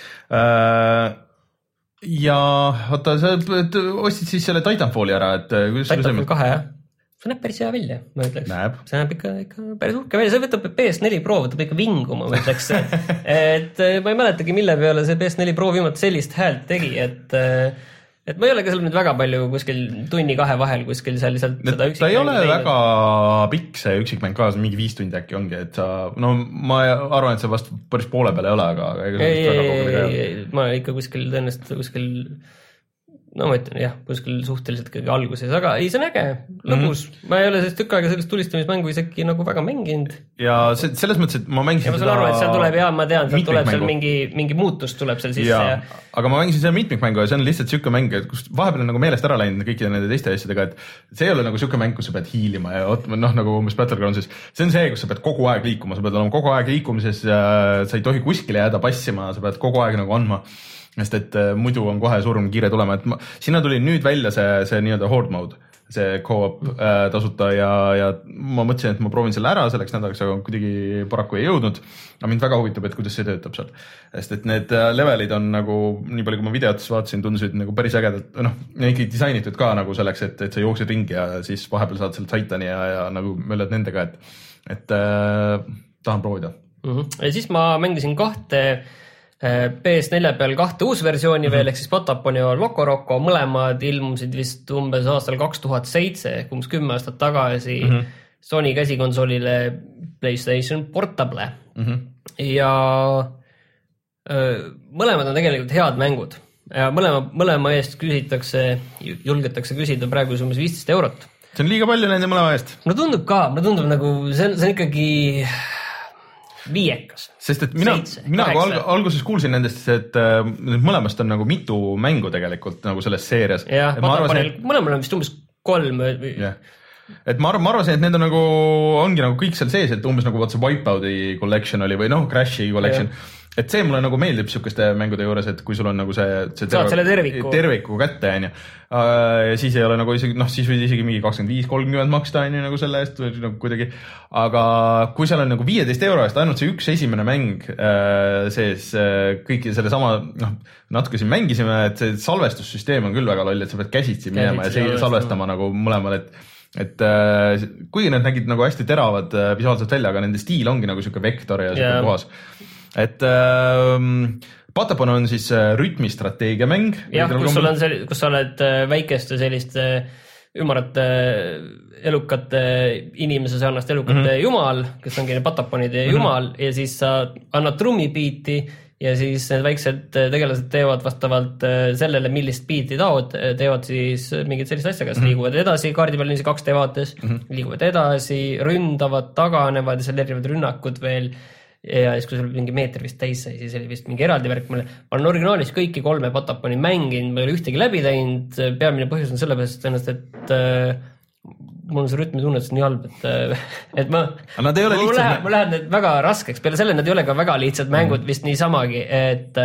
Uh, ja oota, sa ostsid siis selle Titanfalli ära, et Titanfall kahe, jah. See näeb päris hea välja, ma ütleks. Näeb. See näeb ikka, ikka päris uhke välja, see võtab P S neli Pro, võtab ikka vinguma, ma ütleks. et ma ei mäletagi, mille peale see P S neli Pro viimati sellist häält tegi, et et ma ei ole ka seal nüüd väga palju kuskil tunni kahe vahel kuskil seal lihtsalt seda üksikmängu. Ta ei ole teinud. Väga pikk see üksikmäng ka, mingi viis tundi äkki ongi, et sa, no ma arvan, et see vast päris poole peale ei ole, aga ega ei, ei, ei, ei, ma ikka kuskil tõenäoliselt kuskil, no ma ütlen jah, kuskil suhteliselt kõige alguses, aga ei, see on äge, lõbus. Mm -hmm. Ma ei ole sellist tükk aega sellist tulistamismängu isegi nagu väga mänginud. Ja see, selles mõttes, et ma mängisin ja ma saan aru, et seal tuleb ja ma tean, seal tuleb seal mingi, mingi muutus tuleb seal sisse. Ja, ja... aga ma mängisin selle mitmikmängu ja see on lihtsalt siuke mäng, et kus vahepeal on nagu meelest ära läinud kõikide nende teiste asjadega, et see ei ole nagu siuke mäng, kus sa pead hiilima ja noh, nagu umbes Battlegroundsis. See on see, kus sa pead kogu aeg liikuma, sa pead olema kogu aeg liikumises ja sa ei tohi kuskile jääda passima, sa pead kogu aeg nagu andma. Sest et muidu on kohe surm kiire tulema, et ma, sinna tuli nüüd välja see, see nii-öelda horde mode, see co-op äh, tasuta ja, ja ma mõtlesin, et ma proovin selle ära selleks nädalaks, aga kuidagi paraku ei jõudnud. Aga mind väga huvitab, et kuidas see töötab seal. Sest et need levelid on nagu, nii palju kui ma videotes vaatasin, tundusid nagu päris ägedalt, noh, neidki disainitud ka nagu selleks, et, et sa jooksed ringi ja siis vahepeal saad selle Titani ja, ja nagu möllad nendega, et, et äh, tahan proovida. Mm -hmm. Ja siis ma mängisin kahte P S neli peal kahte uus versiooni mm -hmm. veel, ehk siis Patapon ja Loco Roco, mõlemad ilmusid vist umbes aastal kaks tuhat seitse, ehk umbes kümme aastat tagasi mm -hmm. Sony käsikonsolile PlayStation Portable mm. -hmm. Ja öö, mõlemad on tegelikult head mängud ja mõlema, mõlema eest küsitakse, julgetakse küsida praegu umbes viisteist eurot. See on liiga palju nende mõlema eest. Mulle tundub ka, mulle tundub nagu, see on, see on ikkagi viiekas. Sest et mina, mina alg, alguses kuulsin nendest, et äh, mõlemast on nagu mitu mängu tegelikult nagu selles seerias. jah, Pataponil, mõlemal on vist umbes kolm. jah, et ma, ma arvasin, et need on nagu, ongi nagu kõik seal sees, et umbes nagu vaat see Wipeout'i collection oli või noh, Crashi collection. Ja. Et see mulle nagu meeldib sihukeste mängude juures, et kui sul on nagu see, see saad selle terviku, terviku kätte, on ju. Ja siis ei ole nagu isegi, noh, siis võid isegi mingi kakskümmend viis kolmkümmend maksta, on ju, nagu selle eest või nagu kuidagi. Aga kui seal on nagu viieteist euro eest ainult see üks esimene mäng sees, kõiki selle sama, noh, natuke siin mängisime, et see salvestussüsteem on küll väga loll, et sa pead käsitsi minema ja see salvestama nagu mõlemal, et et äh, kuigi need nägid nagu hästi teravad äh, visuaalselt välja, aga nende stiil ongi nagu siuke vektor ja siuke yeah. Puhas. Et äh, Patapon on siis äh, rütmistrateegia mäng. Jah, kus sul on see, kus sa oled äh, väikeste selliste ümarate elukate inimese sarnast elukate mm-hmm. jumal, kes ongi Pataponide mm-hmm. jumal ja siis sa annad trummibiiti ja siis need väiksed tegelased teevad vastavalt sellele, millist biiti taod, teevad siis mingid sellist asja, kas mm-hmm. liiguvad edasi kaardi peal niiviisi kaks D vaates, mm-hmm. liiguvad edasi, ründavad, taganevad ja seal erinevad rünnakud veel ja siis kui sul mingi meeter vist täis sai, siis oli vist mingi eraldi värk. Ma olen originaalis kõiki kolme Pataponi mänginud, ma ei ole ühtegi läbi teinud, peamine põhjus on sellepärast ennast, et äh, mul on see rütmitunnetus nii halb, et, et ma, nad ei ole mul läheb, mul läheb need väga raskeks, peale selle nad ei ole ka väga lihtsad mängud mm. vist niisamagi, et,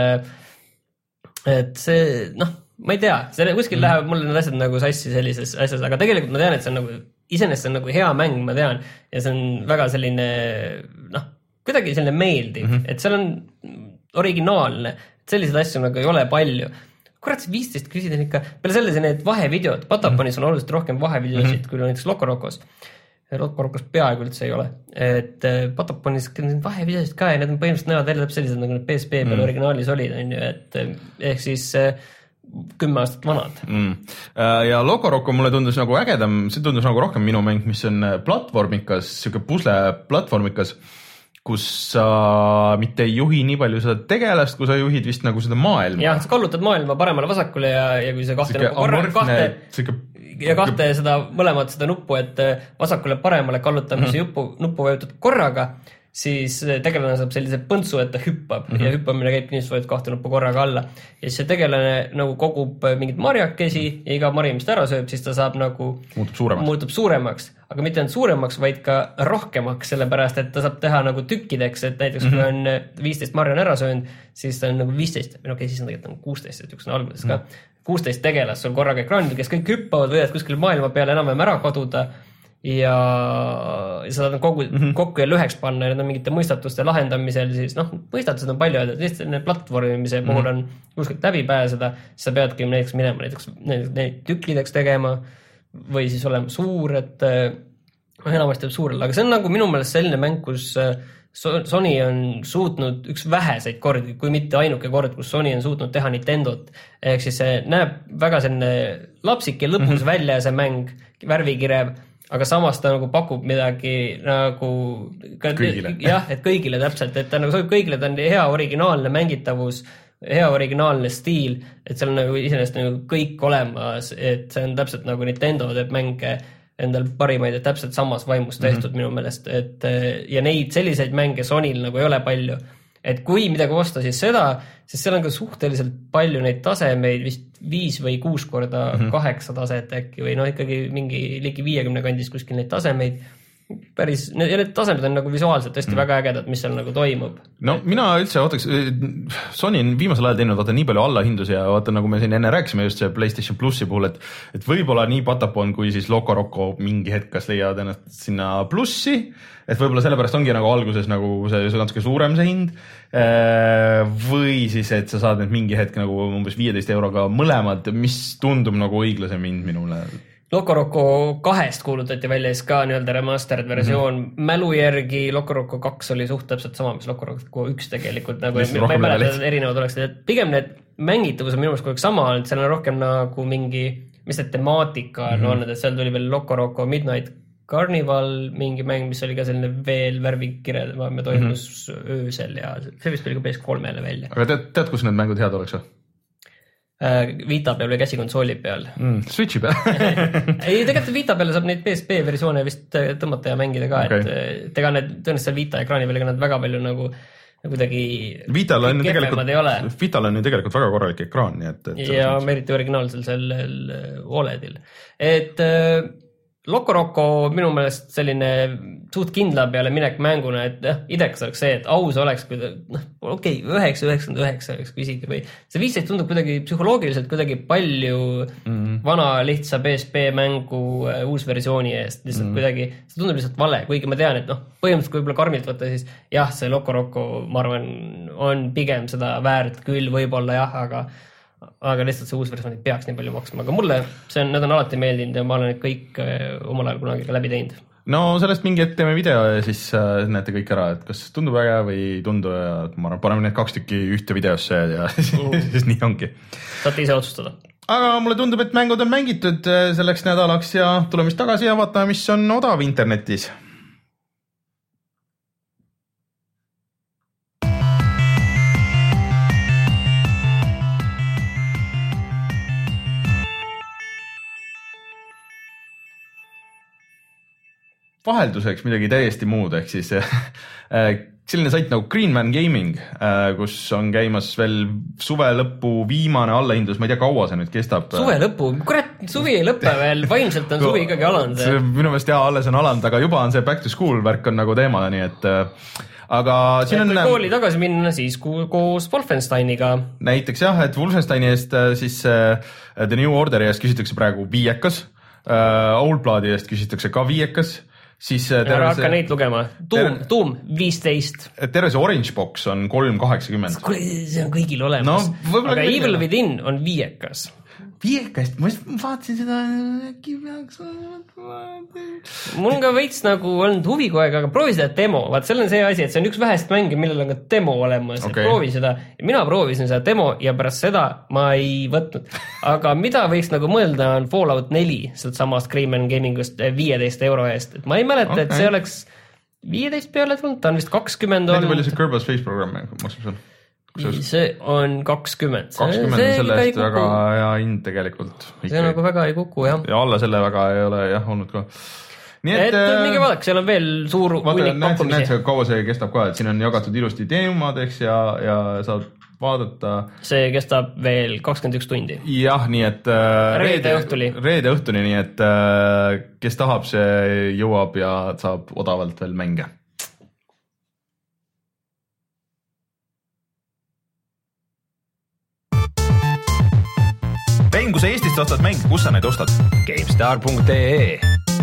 et see, noh, ma ei tea, selle kuskil mm. läheb mulle need asjad nagu sassi sellises asjas, aga tegelikult ma tean, et see on nagu, iseenesest see on nagu hea mäng, ma tean, ja see on väga selline, noh, kuidagi selline meeldiv, mm-hmm. et seal on originaalne, et selliseid asju nagu ei ole palju. Kurat, see viisteist küsida ikka, peale selles need vahevideod, Pataponis on oluliselt rohkem vahevideosid mm-hmm. kui näiteks Lokorokos. Lokorokos peaaegu üldse ei ole. Et Pataponis vahevideosid ka ja need on põhimõtteliselt näevad välja täpselt sellised, nagu need P S P peal mm-hmm. originaalis olid, et ehk siis kümme aastat vanad. Mm. Ja Lokoroko mulle tundus nagu ägedam, see tundus nagu rohkem minu mäng, mis on platvormikas, siuke pusle platvormikas, kus sa mitte ei juhi nii palju seda tegelast, kui sa juhid vist nagu seda maailma. Jah, sa kallutad maailma paremale vasakule ja, ja kui sa kahte Sike nagu korra, kahte, Sike... ja kahte seda mõlemat seda nuppu, et vasakule paremale kallutamise mm-hmm. jupu, nuppu vajutad korraga, siis tegelane saab sellise põntsu, et ta hüppab mm-hmm. ja hüppamine käib nii, et kahte nuppu korraga alla. Ja siis see tegelane nagu kogub mingid marjakesi ja iga mari, mis ta ära sööb, siis ta saab nagu muutub suuremaks. Muutub suuremaks. Aga mitte ainult suuremaks, vaid ka rohkemaks, sellepärast, et ta saab teha nagu tükkideks, et näiteks mm-hmm. kui on viisteist marja on ära söönud, siis ta on nagu viisteist, või okei, siis on tegelikult nagu kuusteist, et üks on alguses ka. Mm-hmm. kuusteist tegelas sul korraga ekraanil, kes kõik hüppavad, võivad kuskil maailma peale enam-vähem ära kaduda ja sa saad kogu, mm-hmm. kokku ja lüheks panna ja need on mingite mõistatuste lahendamisel, siis noh, mõistatused on palju, et lihtsalt platvormimise mm-hmm. puhul on kuskilt läbi pääseda, siis sa peadki näiteks minema näiteks neid tüklideks tegema või siis olema suur, et enamasti jääb suurel, aga see on nagu minu meelest selline mäng, kus Sony on suutnud üks väheseid kordi, kui mitte ainuke kord, kus Sony on suutnud teha Nintendot, ehk siis see näeb väga selline lapsik ja lõpus mm-hmm. välja see mäng, värvikirev, aga samas ta nagu pakub midagi nagu kõigile. Jah, et kõigile täpselt, et ta nagu sobib kõigile, ta on hea originaalne mängitavus, hea originaalne stiil, et seal on nagu iseenesest nagu kõik olemas, et see on täpselt nagu Nintendo teeb mänge endal parimaid, et täpselt samas vaimus tehtud mm-hmm. minu meelest, et ja neid selliseid mänge Sonyl nagu ei ole palju, et kui midagi osta, siis seda, sest seal on ka suhteliselt palju neid tasemeid, vist viis või kuus korda mm-hmm. kaheksa taset äkki või noh, ikkagi mingi ligi viiekümne kandis kuskil neid tasemeid, päris, ja need tasemed on nagu visuaalselt tõesti mm. väga ägedad, mis seal nagu toimub. No mina üldse ootaks, Sony on viimasel ajal teinud vaata nii palju allahindlusi ja vaata nagu me siin enne rääkisime just see PlayStation Plussi puhul, et, et võib-olla nii Patapon kui siis Lokoroko mingi hetk kas leiavad ennast sinna plussi, et võib-olla sellepärast ongi nagu alguses nagu see, see natuke suurem see hind või siis, et sa saad need mingi hetk nagu umbes viieteist euroga mõlemad, mis tundub nagu õiglasem hind minule. Lokoroko kahest kuulutati välja siis ka nii-öelda remastered versioon. Mm-hmm. Mälu järgi Lokoroko kaks oli suht täpselt sama, mis Lokoroko üks tegelikult. Nagu, ma ei mäleta, et erinevad oleks. Pigem need mängitavus on minu meelest kogu sama, et seal on rohkem nagu mingi, mis need temaatika mm-hmm. on, et seal tuli veel Lokoroko Midnight Carnival, mingi mäng, mis oli ka selline veel värvikire, me toimus mm-hmm. öösel ja see vist oli ka P S kolmele välja. Aga tead, tead kus need mängud head oleks või? Vita peal või käsikonsooli peal. Mm, Switchi peal. Ei, tegelikult Vita peale saab neid P S P versioone vist tõmmata ja mängida ka, okay. et ega need tõenäoliselt Vita ekraani peal, ega nad väga palju nagu kuidagi Vital on tegelikult, Vital on ju tegelikult väga korralik ekraan. Nii et, et ja eriti originaalsel sellel O L E D-il. Et Loco Roco minu meelest selline suht kindla peale minek mänguna, et jah, idekas oleks see, et aus oleks, kui noh, okei, üheksa, üheksakümmend üheksa oleks küsigi või see viisteist tundub kuidagi psühholoogiliselt kuidagi palju mm-hmm. vana lihtsa P S P mängu uus versiooni eest, lihtsalt mm-hmm. kuidagi, see tundub lihtsalt vale, kuigi ma tean, et noh, põhimõtteliselt kui võib-olla karmilt võtta, siis jah, see Loco Roco, ma arvan, on pigem seda väärt küll võib-olla jah, aga aga lihtsalt see uus versioon ei peaks nii palju maksma, aga mulle see on, need on alati meeldinud ja ma olen kõik omal ajal kunagi ka läbi teinud. No sellest mingi hetk teeme video ja siis äh, näete kõik ära, et kas tundub äge või ei tundu ja ma arvan, paneme need kaks tükki ühte videosse ja mm. siis nii ongi. Saate ise otsustada. Aga mulle tundub, et mängud on mängitud selleks nädalaks ja tuleme siis tagasi ja vaatame, mis on odav internetis. Vahelduseks midagi täiesti muud, ehk siis selline sait nagu Green Man Gaming, kus on käimas veel suve lõpu viimane allahindlus, ma ei tea, kaua see nüüd kestab. Suve lõpu? Kurat, suvi ei lõppe veel, vaimselt on suvi ikkagi alanud. Minu meelest jah, alles on alanud, aga juba on see back to school värk on nagu teema, nii et aga siin on... Kui kooli tagasi minna, siis koos Wolfensteiniga. Näiteks jah, et Wolfensteini eest siis The New Orderi eest küsitakse praegu viiekas, Old Bloodi eest küsitakse ka viiekas, siis ära hakka neid lugema. Doom, Doom viisteist. Terve see Orange Box on kolm kaheksakümmend. See on kõigil olemas. No, aga Evil Within on viiekas. Viiekast? Ma vaatasin seda... Mul on ka veits nagu olnud huvi kogu aeg, aga proovi seda demo. Vaat seal on see asi, et see on üks vähest mänge, millel on ka demo olemas. Okay. Proovi seda. Mina proovisin seda demo ja pärast seda ma ei võtnud. Aga mida võiks nagu mõelda on Fallout neli, sealt samast Green Man Gamingust viieteist euro eest. Et ma ei mäleta, okay. et see oleks viieteist peale tulnud, ta on vist kakskümmend olnud. Näide palju see Kerbal Space Program maksab seal? See on kakskümmend. kakskümmend on selle eest väga hea hind tegelikult. See nagu väga ei kuku, jah. Ja alla selle väga ei ole jah olnud ka. Nii et, et mingi vaadake, seal on veel suur hunnik pakkumisi. Näed see, kaua see kestab ka, et siin on jagatud ilusti teemadeks ja, ja saab vaadata. See kestab veel kakskümmend üks tundi. Jah, nii et reede õhtuli. Reede õhtuni, nii et kes tahab, see jõuab ja saab odavalt veel mänge. Vein, kui sa Eestist ostad mänge, kus sa neid ostad? GameStar punkt ee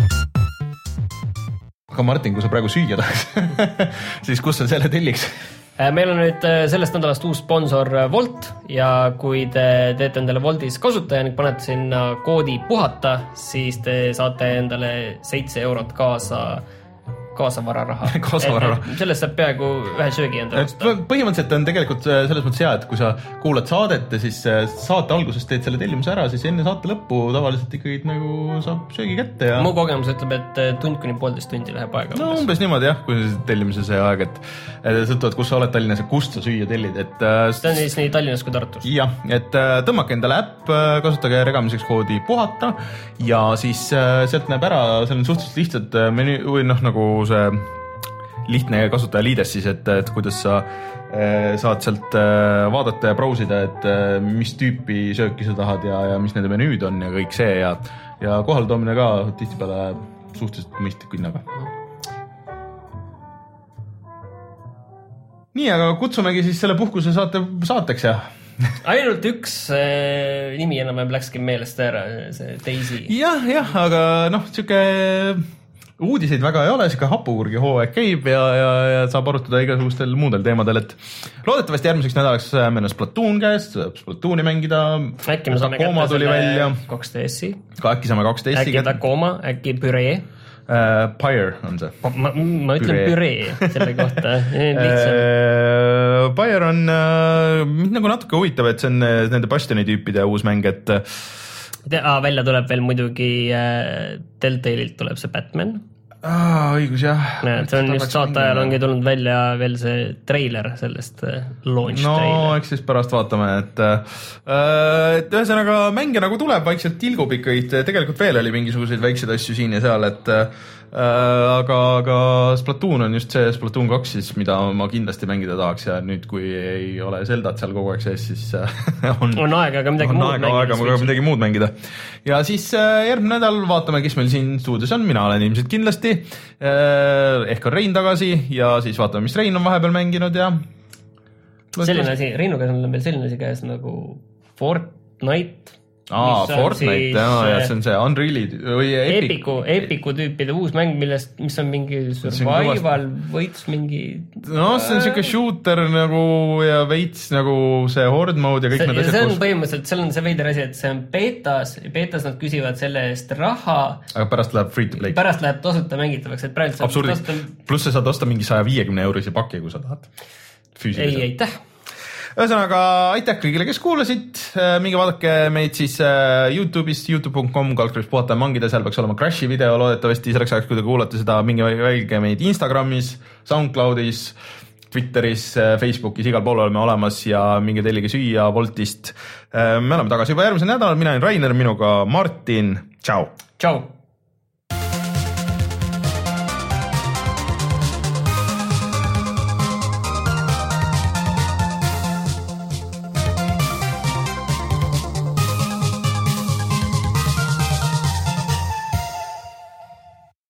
Aga Martin, kui sa praegu süüa tahaks, siis kus sa selle telliks? Meil on nüüd sellest nädalast uus sponsor Volt ja kui te teete endale Voltis kasutaja ning panete sinna koodi puhata, siis te saate endale seitse eurot kaasa kaasavararaha. Kaasavararaha. Sellest saab peaaegu ühe söögi enda osta. Põhimõtteliselt on tegelikult selles mõttes hea, et kui sa kuulad saadet ja siis saate alguses teed selle tellimuse ära, siis enne saate lõppu tavaliselt ikkagi nagu saab söögi kätte. Ja... Mu kogemus ütleb, et tund kuni poolteist tundi läheb aega. No umbes niimoodi jah, kui tellimise see aeg, et sõltuvad, kus sa oled Tallinnas ja kust sa süüa tellid. Et, see on siis nii Tallinnas kui Tartus. Jah, et tõmmake endale äpp, kasutage regamiseks koodi puhata ja siis sealt näeb ära, seal on suhteliselt lihtsalt menü, või noh, nagu see lihtne kasutajaliides siis, et, et kuidas sa äh, saad sealt äh, vaadata ja brausida, et äh, mis tüüpi sööki sa tahad ja, ja mis nende menüüd on ja kõik see ja, ja kohaletoomine ka tihtipeale suhteliselt mõistlik hinnaga. Nii, aga kutsumegi siis selle puhkuse saate saateks ja ainult üks äh, nimi enam läkski meelest ära, see Daisy. Jah, jah, aga noh, siuke uudiseid väga ei ole, siuke hapukurgi hooaeg käib ja, ja, ja saab arutada igasugustel muudel teemadel, et loodetavasti järgmiseks nädalaks meil on Splatoon käest, Splatooni mängida. Äkki me saame kätte selle kaks D S-i. Ka äkki saame kaks D S-i. Äkki Tacoma, äkki Püree. Uh, Pyre on see. Ma, ma ütlen Püree selle kohta. uh, Pyre on uh, mind nagu natuke huvitav, et see on nende Bastioni tüüpide uus mäng, et Ah, välja tuleb veel muidugi äh, Telltale'ilt tuleb see Batman. Ah, õigus jah. See on just saate ajal ongi tulnud välja veel see treiler sellest äh, launch no, treiler. No, eks siis pärast vaatame, et, äh, et ühesõnaga mänge nagu tuleb, vaikselt tilgub ikka, tegelikult veel oli mingisuguseid väikseid asju siin ja seal, et aga, aga Splatoon on just see Splatoon kaks siis, mida ma kindlasti mängida tahaks ja nüüd, kui ei ole Zeldat seal kogu aeg sees, siis on, on aega ka midagi, muud, aega, aega ka midagi muud mängida. Ja siis järgmine nädal vaatame, kes meil siin stuudios on, mina olen ilmselt kindlasti, ehk on Rein tagasi ja siis vaatame, mis Rein on vahepeal mänginud ja selline asi, Reinu käes on meil selline asi käes nagu Fortnite. Aa, Fortnite, jaa, ja see on see Unreali või Epic. Epiku, Epiku tüüpide uus mäng, millest, mis on mingi survival, võits mingi... No, see on siuke shooter nagu ja veits nagu see horde mode ja kõik see, need asjad. See on põhimõtteliselt, seal on see veider asi, et see on betas, betas nad küsivad selle eest raha. Aga pärast läheb free to play. Pärast läheb tosuta mängitavaks, et praegu saab absurdis. Tosuta... Pluss sa saad osta mingi saja viiekümne eurisi paki, kui sa tahad. Füüsiliselt. Ei, aitäh. Ühesõnaga, aitäh kõigile, kes kuulasid, minge vaadake meid siis YouTube'ist, youtube dot com, kaldkriips puhata ja mangida, seal peaks olema Crashi video loodetavasti, selleks ajaks, kui te kuulate seda, minge välge meid Instagramis, SoundCloudis, Twitteris, Facebookis, igal pool oleme olemas ja minge tellige süüa Woltist. Me oleme tagasi juba järgmisel nädalal, mina olen Rainer, minuga Martin, tšau! Tšau!